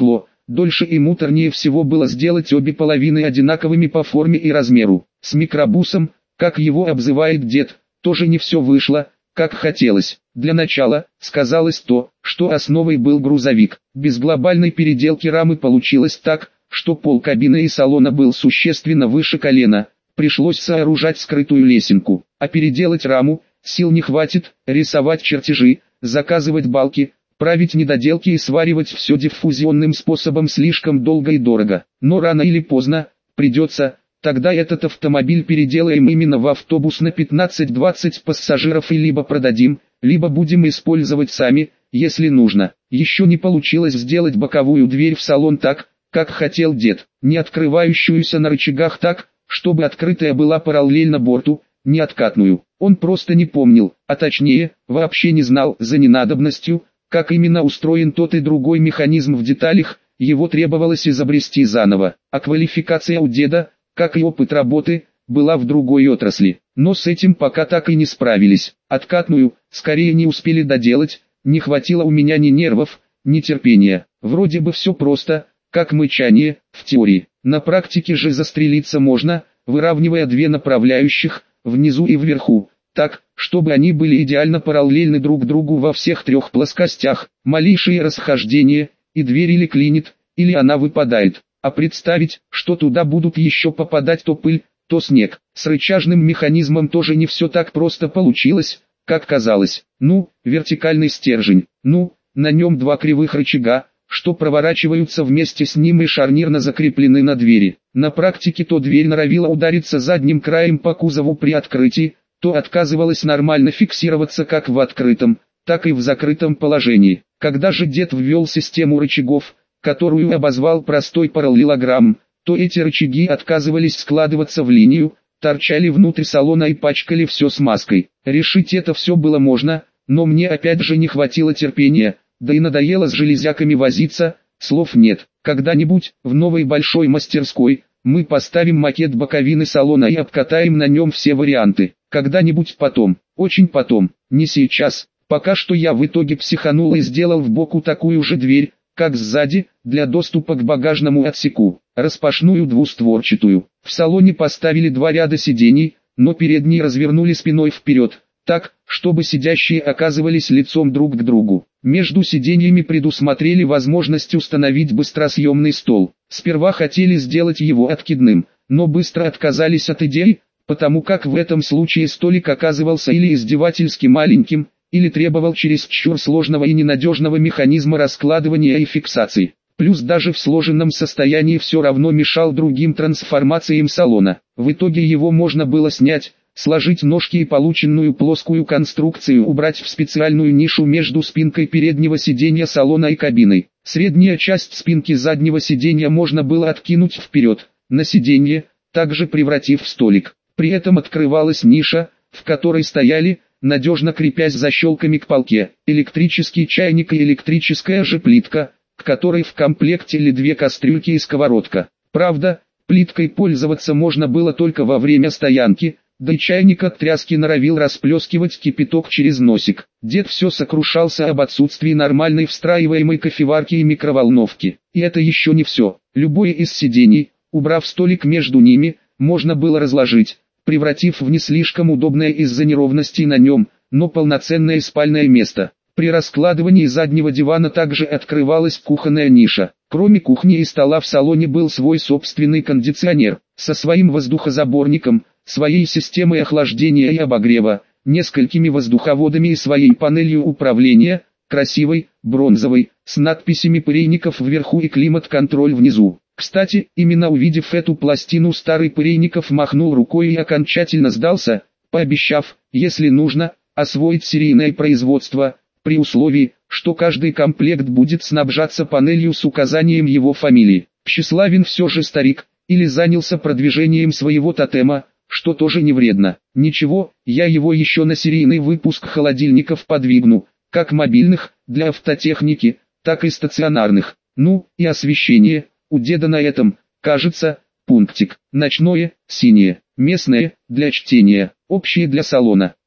дольше и муторнее всего было сделать обе половины одинаковыми по форме и размеру. С микробусом, как его обзывает дед, тоже не все вышло, как хотелось. Для начала, сказалось то, что основой был грузовик. Без глобальной переделки рамы получилось так, что пол кабины и салона был существенно выше колена. Пришлось сооружать скрытую лесенку, а переделать раму сил не хватит, рисовать чертежи, заказывать балки, править недоделки и сваривать все диффузионным способом слишком долго и дорого. Но рано или поздно придется. Тогда этот автомобиль переделаем именно в автобус на пятнадцать-двадцать пассажиров и либо продадим, либо будем использовать сами, если нужно. Еще не получилось сделать боковую дверь в салон так, как хотел дед, не открывающуюся на рычагах так, чтобы открытая была параллельно борту, не откатную. Он просто не помнил, а точнее, вообще не знал за ненадобностью, как именно устроен тот и другой механизм в деталях, его требовалось изобрести заново. А квалификация у деда, как и опыт работы, была в другой отрасли. Но с этим пока так и не справились. Откатную, скорее не успели доделать, не хватило у меня ни нервов, ни терпения. Вроде бы все просто, как мычание, в теории. На практике же застрелиться можно, выравнивая две направляющих, внизу и вверху, так, чтобы они были идеально параллельны друг другу во всех трех плоскостях. Малейшее расхождение, и дверь или клинит, или она выпадает. А представить, что туда будут еще попадать то пыль, то снег. С рычажным механизмом тоже не все так просто получилось, как казалось. Ну, вертикальный стержень, ну, на нем два кривых рычага, что проворачиваются вместе с ним и шарнирно закреплены на двери. На практике то дверь норовила удариться задним краем по кузову при открытии, то отказывалась нормально фиксироваться как в открытом, так и в закрытом положении. Когда же дед ввел систему рычагов, которую обозвал простой параллелограмм, то эти рычаги отказывались складываться в линию, торчали внутрь салона и пачкали все смазкой. Решить это все было можно, но мне опять же не хватило терпения, да и надоело с железяками возиться, слов нет. Когда-нибудь, в новой большой мастерской, мы поставим макет боковины салона и обкатаем на нем все варианты. Когда-нибудь потом, очень потом, не сейчас. Пока что я в итоге психанул и сделал в боку такую же дверь, как сзади, для доступа к багажному отсеку, распашную двустворчатую. В салоне поставили два ряда сидений, но передние развернули спиной вперед, так, чтобы сидящие оказывались лицом друг к другу. Между сиденьями предусмотрели возможность установить быстросъемный стол. Сперва хотели сделать его откидным, но быстро отказались от идеи, потому как в этом случае столик оказывался или издевательски маленьким, или требовал чересчур сложного и ненадежного механизма раскладывания и фиксации. Плюс даже в сложенном состоянии все равно мешал другим трансформациям салона. В итоге его можно было снять, сложить ножки и полученную плоскую конструкцию убрать в специальную нишу между спинкой переднего сиденья салона и кабиной. Средняя часть спинки заднего сиденья можно было откинуть вперед, на сиденье, также превратив в столик. При этом открывалась ниша, в которой стояли, надежно крепясь защелками к полке, электрический чайник и электрическая же плитка, к которой в комплекте ли две кастрюльки и сковородка. Правда, плиткой пользоваться можно было только во время стоянки, да и чайник от тряски норовил расплескивать кипяток через носик. Дед все сокрушался об отсутствии нормальной встраиваемой кофеварки и микроволновки. И это еще не все. Любое из сидений, убрав столик между ними, можно было разложить, превратив в не слишком удобное из-за неровностей на нем, но полноценное спальное место. При раскладывании заднего дивана также открывалась кухонная ниша. Кроме кухни и стола в салоне был свой собственный кондиционер, со своим воздухозаборником, своей системой охлаждения и обогрева, несколькими воздуховодами и своей панелью управления, красивой, бронзовой, с надписями Пырейников вверху и климат-контроль внизу. Кстати, именно увидев эту пластину, старый Пырейников махнул рукой и окончательно сдался, пообещав, если нужно, освоить серийное производство, при условии, что каждый комплект будет снабжаться панелью с указанием его фамилии. Тщеславен все же старик, или занялся продвижением своего тотема, что тоже не вредно. Ничего, я его еще на серийный выпуск холодильников подвигну, как мобильных, для автотехники, так и стационарных. Ну, и освещение, у деда на этом, кажется, пунктик. Ночное, синее, местное, для чтения, общее для салона.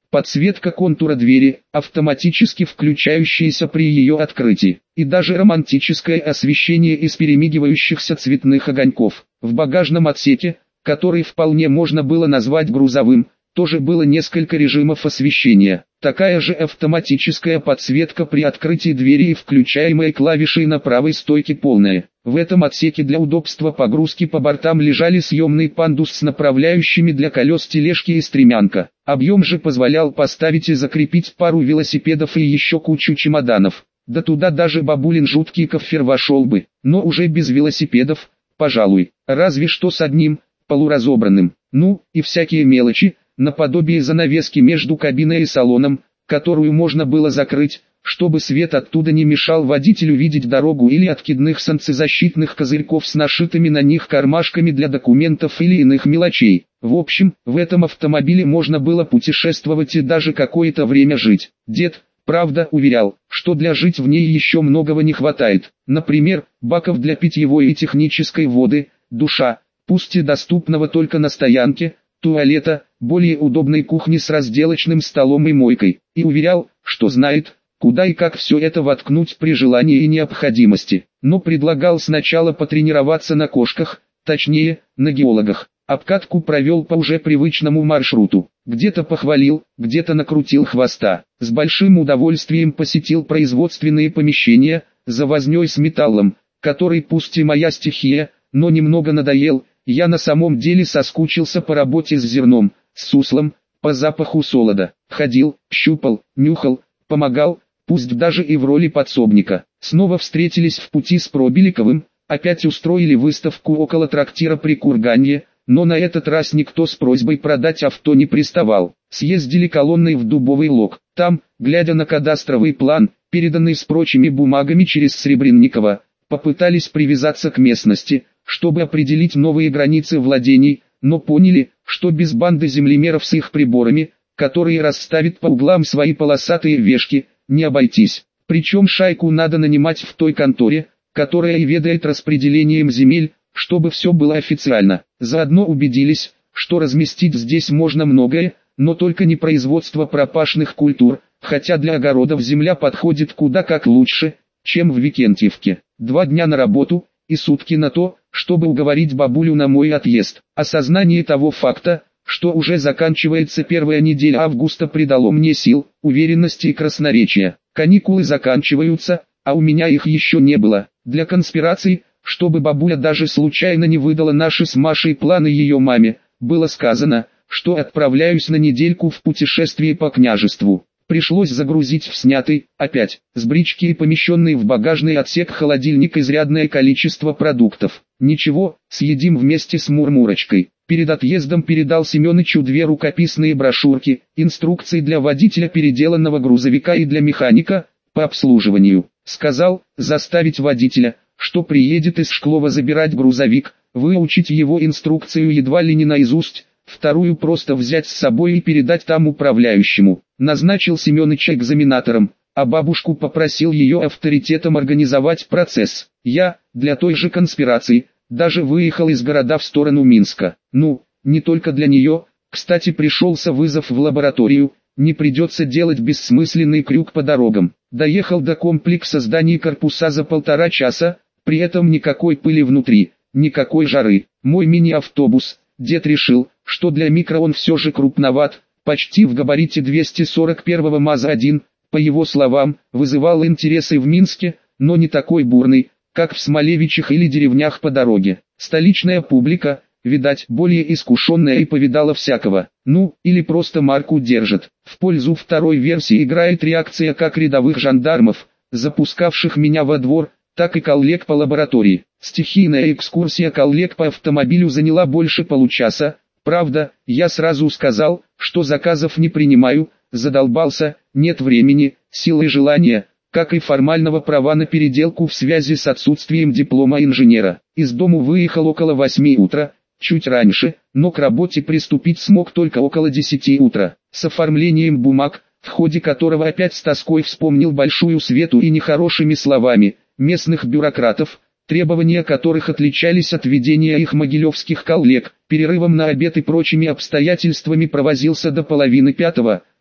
подсветка контура двери, автоматически включающаяся при ее открытии, и даже романтическое освещение из перемигивающихся цветных огоньков. В багажном отсеке, который вполне можно было назвать грузовым, тоже было несколько режимов освещения. Такая же автоматическая подсветка при открытии двери и включаемая клавишей на правой стойке полная. В этом отсеке для удобства погрузки по бортам лежали съемный пандус с направляющими для колес тележки и стремянка. Объем же позволял поставить и закрепить пару велосипедов и еще кучу чемоданов. Да туда даже бабулин жуткий кофер вошел бы, но уже без велосипедов, пожалуй, разве что с одним, полуразобранным. Ну, и всякие мелочи, наподобие занавески между кабиной и салоном, которую можно было закрыть, чтобы свет оттуда не мешал водителю видеть дорогу, или откидных солнцезащитных козырьков с нашитыми на них кармашками для документов или иных мелочей. В общем, в этом автомобиле можно было путешествовать и даже какое-то время жить. Дед, правда, уверял, что для жить в ней еще многого не хватает. Например, баков для питьевой и технической воды, душа, пусть и доступного только на стоянке, туалета, более удобной кухни с разделочным столом и мойкой, и уверял, что знает, куда и как все это воткнуть при желании и необходимости, но предлагал сначала потренироваться на кошках, точнее, на геологах. Обкатку провел по уже привычному маршруту, где-то похвалил, где-то накрутил хвоста, с большим удовольствием посетил производственные помещения, за вознёй с металлом, который пусть и моя стихия, но немного надоел. Я на самом деле соскучился по работе с зерном, с суслом, по запаху солода. Ходил, щупал, нюхал, помогал, пусть даже и в роли подсобника. Снова встретились в пути с Пробеликовым, опять устроили выставку около трактира при Курганье, но на этот раз никто с просьбой продать авто не приставал. Съездили колонной в Дубовый Лог. Там, глядя на кадастровый план, переданный с прочими бумагами через Сребренникова, попытались привязаться к местности, чтобы определить новые границы владений, но поняли, что без банды землемеров с их приборами, которые расставят по углам свои полосатые вешки, не обойтись. Причем шайку надо нанимать в той конторе, которая и ведает распределением земель, чтобы все было официально. Заодно убедились, что разместить здесь можно многое, но только не производство пропашных культур, хотя для огородов земля подходит куда как лучше, чем в Викентьевке. Два дня на работу и сутки на то, чтобы уговорить бабулю на мой отъезд. Осознание того факта, что уже заканчивается первая неделя августа, придало мне сил, уверенности и красноречия. Каникулы заканчиваются, а у меня их еще не было. Для конспираций, чтобы бабуля даже случайно не выдала наши с Машей планы ее маме, было сказано, что отправляюсь на недельку в путешествие по княжеству. Пришлось загрузить в снятый, опять, с брички и помещенный в багажный отсек холодильник изрядное количество продуктов. Ничего, съедим вместе с Мурмурочкой. Перед отъездом передал Семёнычу две рукописные брошюрки, инструкции для водителя переделанного грузовика и для механика, по обслуживанию. Сказал, заставить водителя, что приедет из Шклова забирать грузовик, выучить его инструкцию едва ли не наизусть, вторую просто взять с собой и передать там управляющему. Назначил Семёныча экзаменатором, а бабушку попросил ее авторитетом организовать процесс. Я, для той же конспирации, даже выехал из города в сторону Минска. Ну, не только для нее, кстати, пришелся вызов в лабораторию, не придется делать бессмысленный крюк по дорогам. Доехал до комплекса зданий корпуса за полтора часа, при этом никакой пыли внутри, никакой жары. Мой мини-автобус, дед решил, что для микро он все же крупноват, почти в габарите двести сорок первого МАЗа один, по его словам, вызывал интересы в Минске, но не такой бурный, как в Смолевичах или деревнях по дороге. Столичная публика, видать, более искушенная и повидала всякого. Ну, или просто марку держит. В пользу второй версии играет реакция как рядовых жандармов, запускавших меня во двор, так и коллег по лаборатории. Стихийная экскурсия коллег по автомобилю заняла больше получаса. Правда, я сразу сказал, что заказов не принимаю, задолбался, нет времени, сил и желания, как и формального права на переделку в связи с отсутствием диплома инженера. Из дому выехал около восьми утра, чуть раньше, но к работе приступить смог только около десяти утра. С оформлением бумаг, в ходе которого опять с тоской вспомнил Большую Свету и нехорошими словами местных бюрократов, требования которых отличались от ведения их могилевских коллег, перерывом на обед и прочими обстоятельствами провозился до половины пятого,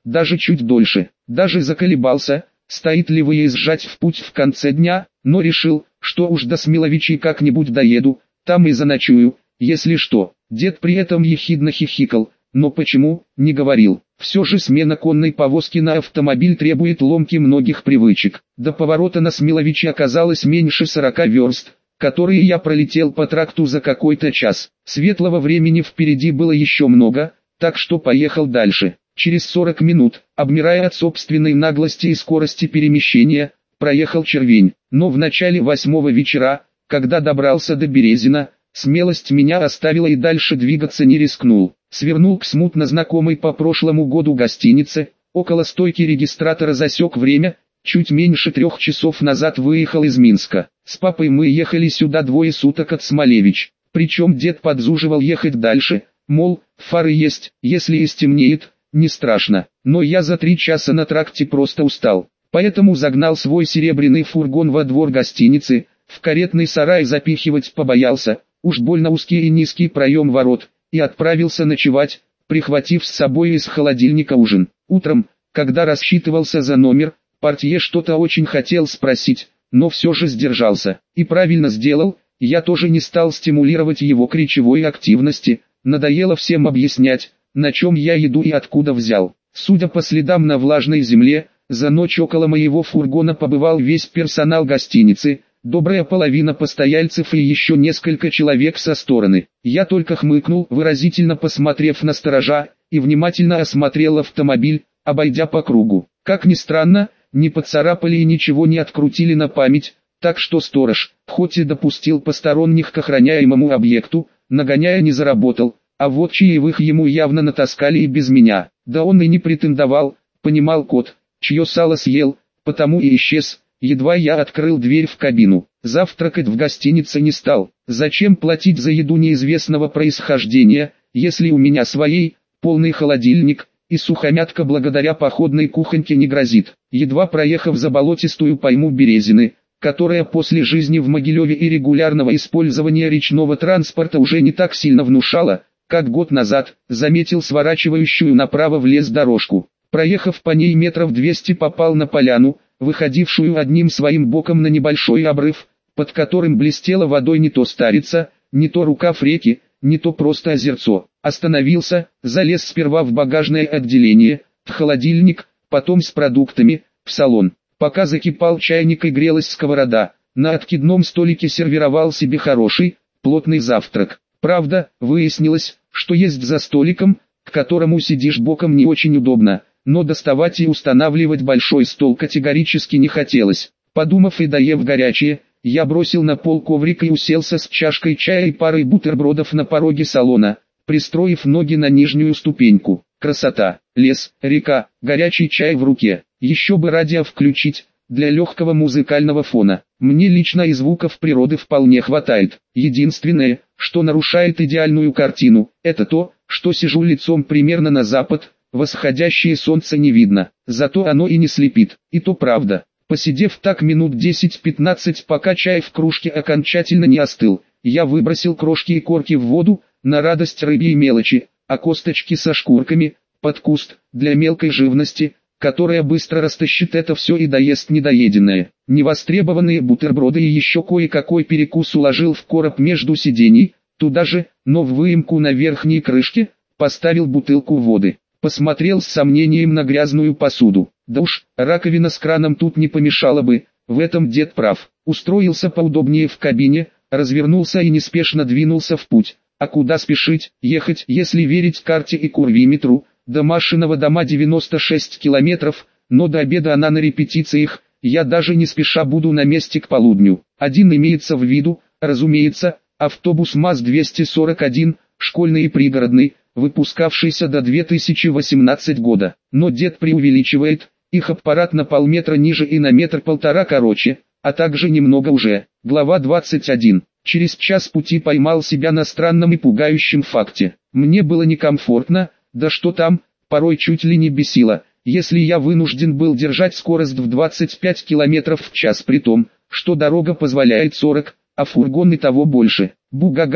даже чуть дольше. Даже заколебался, стоит ли выезжать в путь в конце дня, но решил, что уж до Смиловичей как-нибудь доеду, там и заночую, если что. Дед при этом ехидно хихикал, но почему, не говорил. Все же смена конной повозки на автомобиль требует ломки многих привычек. До поворота на Смиловичи оказалось меньше сорока верст, которые я пролетел по тракту за какой-то час. Светлого времени впереди было еще много, так что поехал дальше. Через сорок минут, обмирая от собственной наглости и скорости перемещения, проехал Червень. Но в начале восьмого вечера, когда добрался до Березина, смелость меня оставила и дальше двигаться не рискнул. Свернул к смутно знакомой по прошлому году гостинице, около стойки регистратора засек время, чуть меньше трех часов назад выехал из Минска. С папой мы ехали сюда двое суток от Смолевич, причем дед подзуживал ехать дальше, мол, фары есть, если и стемнеет, не страшно. Но я за три часа на тракте просто устал, поэтому загнал свой серебряный фургон во двор гостиницы, в каретный сарай запихивать побоялся, уж больно узкий и низкий проем ворот, и отправился ночевать, прихватив с собой из холодильника ужин. Утром, когда рассчитывался за номер, портье что-то очень хотел спросить, но все же сдержался. И правильно сделал, я тоже не стал стимулировать его к речевой активности, надоело всем объяснять, на чем я еду и откуда взял. Судя по следам на влажной земле, за ночь около моего фургона побывал весь персонал гостиницы, добрая половина постояльцев и еще несколько человек со стороны. Я только хмыкнул, выразительно посмотрев на сторожа, и внимательно осмотрел автомобиль, обойдя по кругу. Как ни странно, не поцарапали и ничего не открутили на память, так что сторож, хоть и допустил посторонних к охраняемому объекту, нагоняя не заработал, а вот чаевых ему явно натаскали и без меня. Да он и не претендовал, понимал кот, чье сало съел, потому и исчез. Едва я открыл дверь в кабину, завтракать в гостинице не стал. Зачем платить за еду неизвестного происхождения, если у меня своей, полный холодильник, и сухомятка благодаря походной кухоньке не грозит. Едва проехав за болотистую пойму Березины, которая после жизни в Могилеве и регулярного использования речного транспорта уже не так сильно внушала, как год назад, заметил сворачивающую направо в лес дорожку. Проехав по ней метров двести, попал на поляну, выходившую одним своим боком на небольшой обрыв, под которым блестела водой не то старица, не то рукав реки, не то просто озерцо. Остановился, залез сперва в багажное отделение, в холодильник, потом с продуктами, в салон. Пока закипал чайник и грелась сковорода, на откидном столике сервировал себе хороший, плотный завтрак. Правда, выяснилось, что есть за столиком, к которому сидишь боком не очень удобно, но доставать и устанавливать большой стол категорически не хотелось. Подумав и доев горячее, я бросил на пол коврик и уселся с чашкой чая и парой бутербродов на пороге салона, пристроив ноги на нижнюю ступеньку. Красота, лес, река, горячий чай в руке. Еще бы радио включить, для легкого музыкального фона. Мне лично и звуков природы вполне хватает. Единственное, что нарушает идеальную картину, это то, что сижу лицом примерно на запад, восходящее солнце не видно, зато оно и не слепит. И то правда. Посидев так минут десять-пятнадцать, пока чай в кружке окончательно не остыл, я выбросил крошки и корки в воду, на радость рыбьей мелочи, а косточки со шкурками, под куст, для мелкой живности, которая быстро растащит это все и доест недоеденное. Невостребованные бутерброды и еще кое-какой перекус уложил в короб между сидений, туда же, но в выемку на верхней крышке, поставил бутылку воды. Посмотрел с сомнением на грязную посуду. Да уж, раковина с краном тут не помешала бы, в этом дед прав. Устроился поудобнее в кабине, развернулся и неспешно двинулся в путь. А куда спешить, ехать, если верить карте и курвиметру? До Машиного дома девяносто шесть километров, но до обеда она на репетициях, я даже не спеша буду на месте к полудню. Один имеется в виду, разумеется, автобус МАЗ двести сорок один, школьный и пригородный, выпускавшийся до две тысячи восемнадцатого года. Но дед преувеличивает, их аппарат на полметра ниже и на метр-полтора короче, а также немного уже. Глава двадцать один. Через час пути поймал себя на странном и пугающем факте. Мне было некомфортно, да что там, порой чуть ли не бесило, если я вынужден был держать скорость в двадцать пять километров в час при том, что дорога позволяет сорок, а фургон и того больше. Буга-га-га.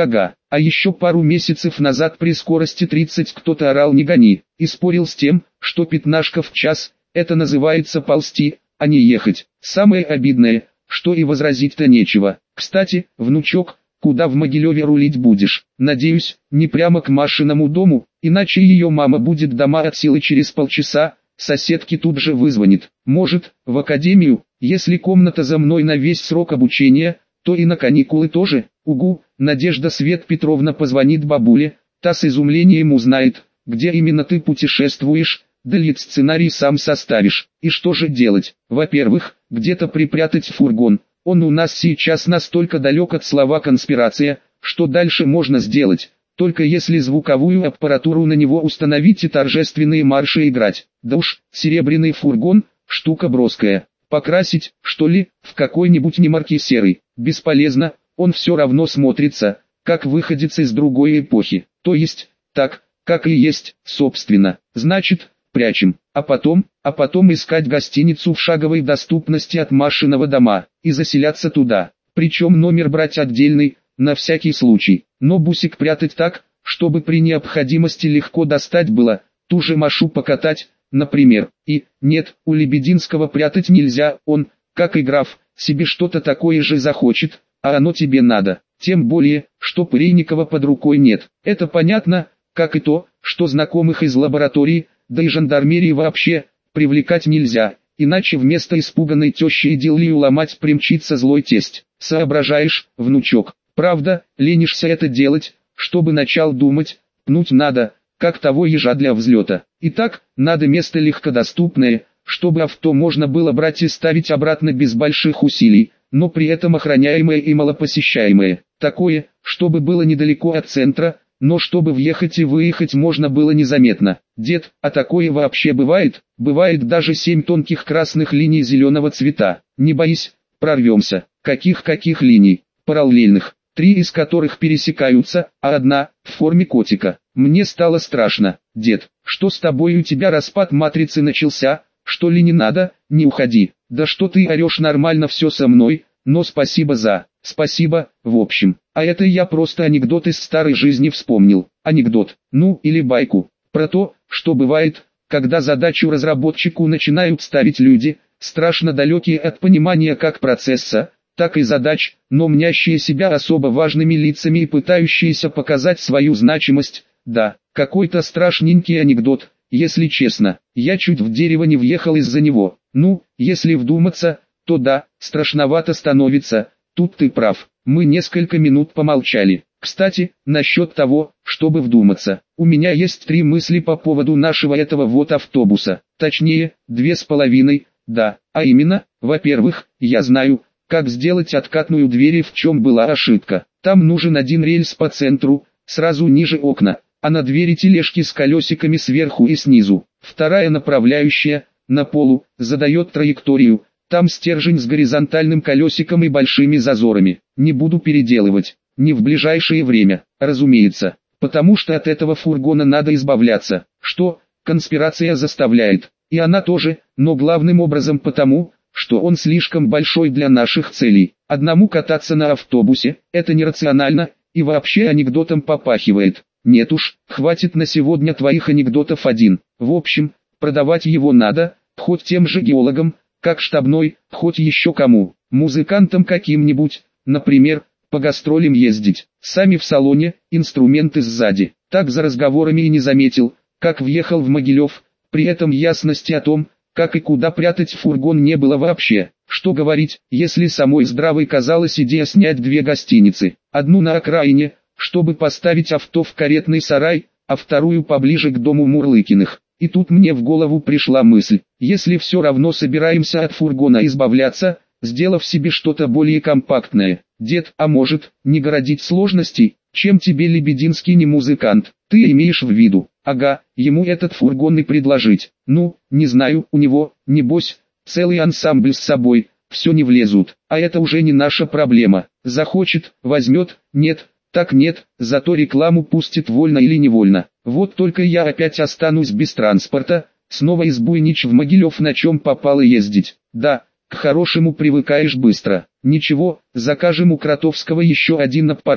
А еще пару месяцев назад при скорости тридцать кто-то орал «не гони» и спорил с тем, что пятнашка в час, это называется ползти, а не ехать. Самое обидное, что и возразить-то нечего. Кстати, внучок, куда в Могилеве рулить будешь? Надеюсь, не прямо к Машиному дому, иначе ее мама будет дома от силы через полчаса, соседки тут же вызвонит. Может, в академию, если комната за мной на весь срок обучения, то и на каникулы тоже. Угу, Надежда Свет Петровна позвонит бабуле, та с изумлением узнает, где именно ты путешествуешь, да ли сценарий сам составишь. И что же делать? Во-первых, где-то припрятать фургон. Он у нас сейчас настолько далек от слова «конспирация», что дальше можно сделать, только если звуковую аппаратуру на него установить и торжественные марши играть. Да уж, серебряный фургон, штука броская. Покрасить, что ли, в какой-нибудь немаркий серый. Бесполезно, он все равно смотрится, как выходец из другой эпохи. То есть, так, как и есть, собственно. Значит, прячем, а потом, а потом искать гостиницу в шаговой доступности от Машиного дома, и заселяться туда. Причем номер брать отдельный, на всякий случай. Но бусик прятать так, чтобы при необходимости легко достать было, ту же Машу покатать, например. И, нет, у Лебединского прятать нельзя, он, как и граф, себе что-то такое же захочет, а оно тебе надо. Тем более, что Пырейникова под рукой нет. Это понятно, как и то, что знакомых из лаборатории, да и жандармерии вообще, привлекать нельзя, иначе вместо испуганной тещи идиллию ломать примчится злой тесть. Соображаешь, внучок? Правда, ленишься это делать, чтобы начал думать, пнуть надо, как того ежа для взлета. Итак, надо место легкодоступное, чтобы авто можно было брать и ставить обратно без больших усилий, но при этом охраняемое и малопосещаемое. Такое, чтобы было недалеко от центра, но чтобы въехать и выехать можно было незаметно. Дед, а такое вообще бывает? Бывает даже семь тонких красных линий зеленого цвета. Не боись, прорвемся. Каких-каких линий? Параллельных. Три из которых пересекаются, а одна, в форме котика. Мне стало страшно. Дед, что с тобой, у тебя распад матрицы начался? Что ли не надо? Не уходи. Да что ты орешь, нормально все со мной, но спасибо за... Спасибо, в общем. А это я просто анекдот из старой жизни вспомнил. Анекдот, ну или байку. Про то, что бывает, когда задачу разработчику начинают ставить люди, страшно далекие от понимания как процесса, так и задач, но мнящие себя особо важными лицами и пытающиеся показать свою значимость. Да, какой-то страшненький анекдот, если честно. Я чуть в дерево не въехал из-за него. Ну, если вдуматься, то да, страшновато становится. Тут ты прав. Мы несколько минут помолчали. Кстати, насчет того, чтобы вдуматься. У меня есть три мысли по поводу нашего этого вот автобуса. Точнее, две с половиной, да. А именно, во-первых, я знаю, как сделать откатную дверь и в чем была ошибка. Там нужен один рельс по центру, сразу ниже окна, а на двери тележки с колесиками сверху и снизу. Вторая направляющая, на полу, задает траекторию. Там стержень с горизонтальным колесиком и большими зазорами. Не буду переделывать, не в ближайшее время, разумеется, потому что от этого фургона надо избавляться, что конспирация заставляет. И она тоже, но главным образом потому, что он слишком большой для наших целей. Одному кататься на автобусе – это нерационально, и вообще анекдотом попахивает. Нет уж, хватит на сегодня твоих анекдотов один. В общем, продавать его надо, хоть тем же геологам, как штабной, хоть еще кому, музыкантам каким-нибудь, например, по гастролям ездить. Сами в салоне, инструменты сзади. Так за разговорами и не заметил, как въехал в Могилев, при этом ясности о том, как и куда прятать фургон не было вообще. Что говорить, если самой здравой казалась идея снять две гостиницы. Одну на окраине, чтобы поставить авто в каретный сарай, а вторую поближе к дому Мурлыкиных. И тут мне в голову пришла мысль, если все равно собираемся от фургона избавляться, сделав себе что-то более компактное. Дед, а может, не городить сложностей, чем тебе Лебединский не музыкант, ты имеешь в виду? Ага, ему этот фургон и предложить. Ну, не знаю, у него, небось, целый ансамбль с собой, все не влезут, а это уже не наша проблема. Захочет, возьмет, нет, так нет, зато рекламу пустит вольно или невольно. Вот только я опять останусь без транспорта, снова из Буйнич в Могилев на чем попало ездить. Да, к хорошему привыкаешь быстро. Ничего, закажем у Кротовского еще один аппарат,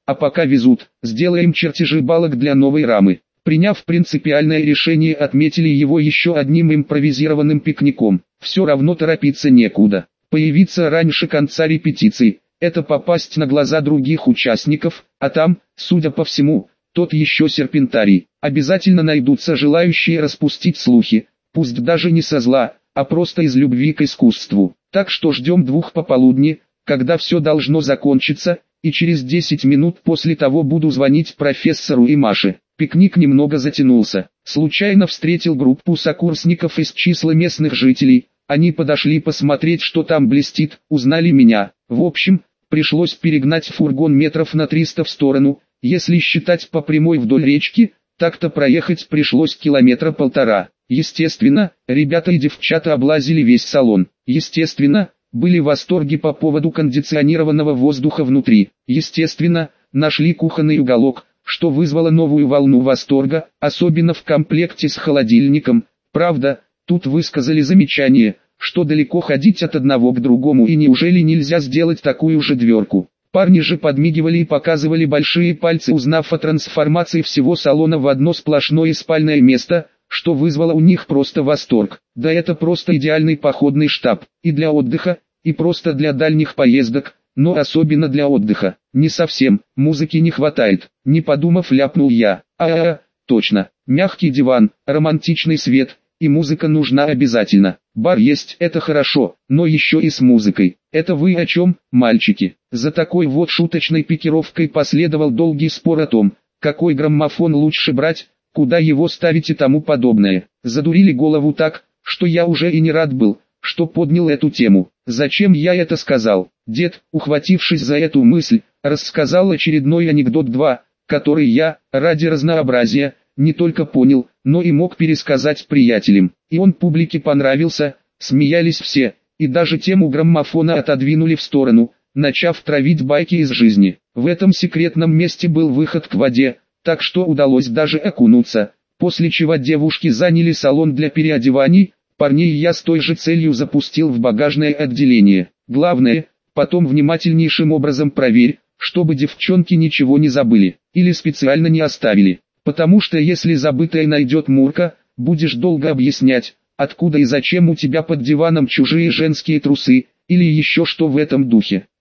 А пока везут, сделаем чертежи балок для новой рамы. Приняв принципиальное решение, отметили его еще одним импровизированным пикником. Все равно торопиться некуда. Появиться раньше конца репетиции – это попасть на глаза других участников, а там, судя по всему, тот еще серпентарий. Обязательно найдутся желающие распустить слухи, пусть даже не со зла, а просто из любви к искусству. Так что ждем двух пополудни, когда все должно закончиться, и через десять минут после того буду звонить профессору и Маше. Пикник немного затянулся. Случайно встретил группу сокурсников из числа местных жителей. Они подошли посмотреть, что там блестит, узнали меня. В общем, пришлось перегнать фургон метров на триста в сторону. Если считать по прямой вдоль речки, так-то проехать пришлось километра полтора. Естественно, ребята и девчата облазили весь салон. Естественно, были в восторге по поводу кондиционированного воздуха внутри. Естественно, нашли кухонный уголок, что вызвало новую волну восторга, особенно в комплекте с холодильником. Правда, тут высказали замечание, что далеко ходить от одного к другому и неужели нельзя сделать такую же дверку. Парни же подмигивали и показывали большие пальцы, узнав о трансформации всего салона в одно сплошное спальное место, что вызвало у них просто восторг. Да это просто идеальный походный штаб, и для отдыха, и просто для дальних поездок. Но особенно для отдыха. Не совсем, музыки не хватает. Не подумав, ляпнул я. А-а-а, точно. Мягкий диван, романтичный свет, и музыка нужна обязательно. Бар есть, это хорошо, но еще и с музыкой. Это вы о чем, мальчики? За такой вот шуточной пикировкой последовал долгий спор о том, какой граммофон лучше брать, куда его ставить и тому подобное. Задурили голову так, что я уже и не рад был, что поднял эту тему. Зачем я это сказал? Дед, ухватившись за эту мысль, рассказал очередной анекдот два, который я, ради разнообразия, не только понял, но и мог пересказать приятелям. И он публике понравился, смеялись все, и даже тему граммофона отодвинули в сторону, начав травить байки из жизни. В этом секретном месте был выход к воде, так что удалось даже окунуться, после чего девушки заняли салон для переодеваний. Парней я с той же целью запустил в багажное отделение. Главное, потом внимательнейшим образом проверь, чтобы девчонки ничего не забыли, или специально не оставили. Потому что если забытое найдет Мурка, будешь долго объяснять, откуда и зачем у тебя под диваном чужие женские трусы, или еще что в этом духе.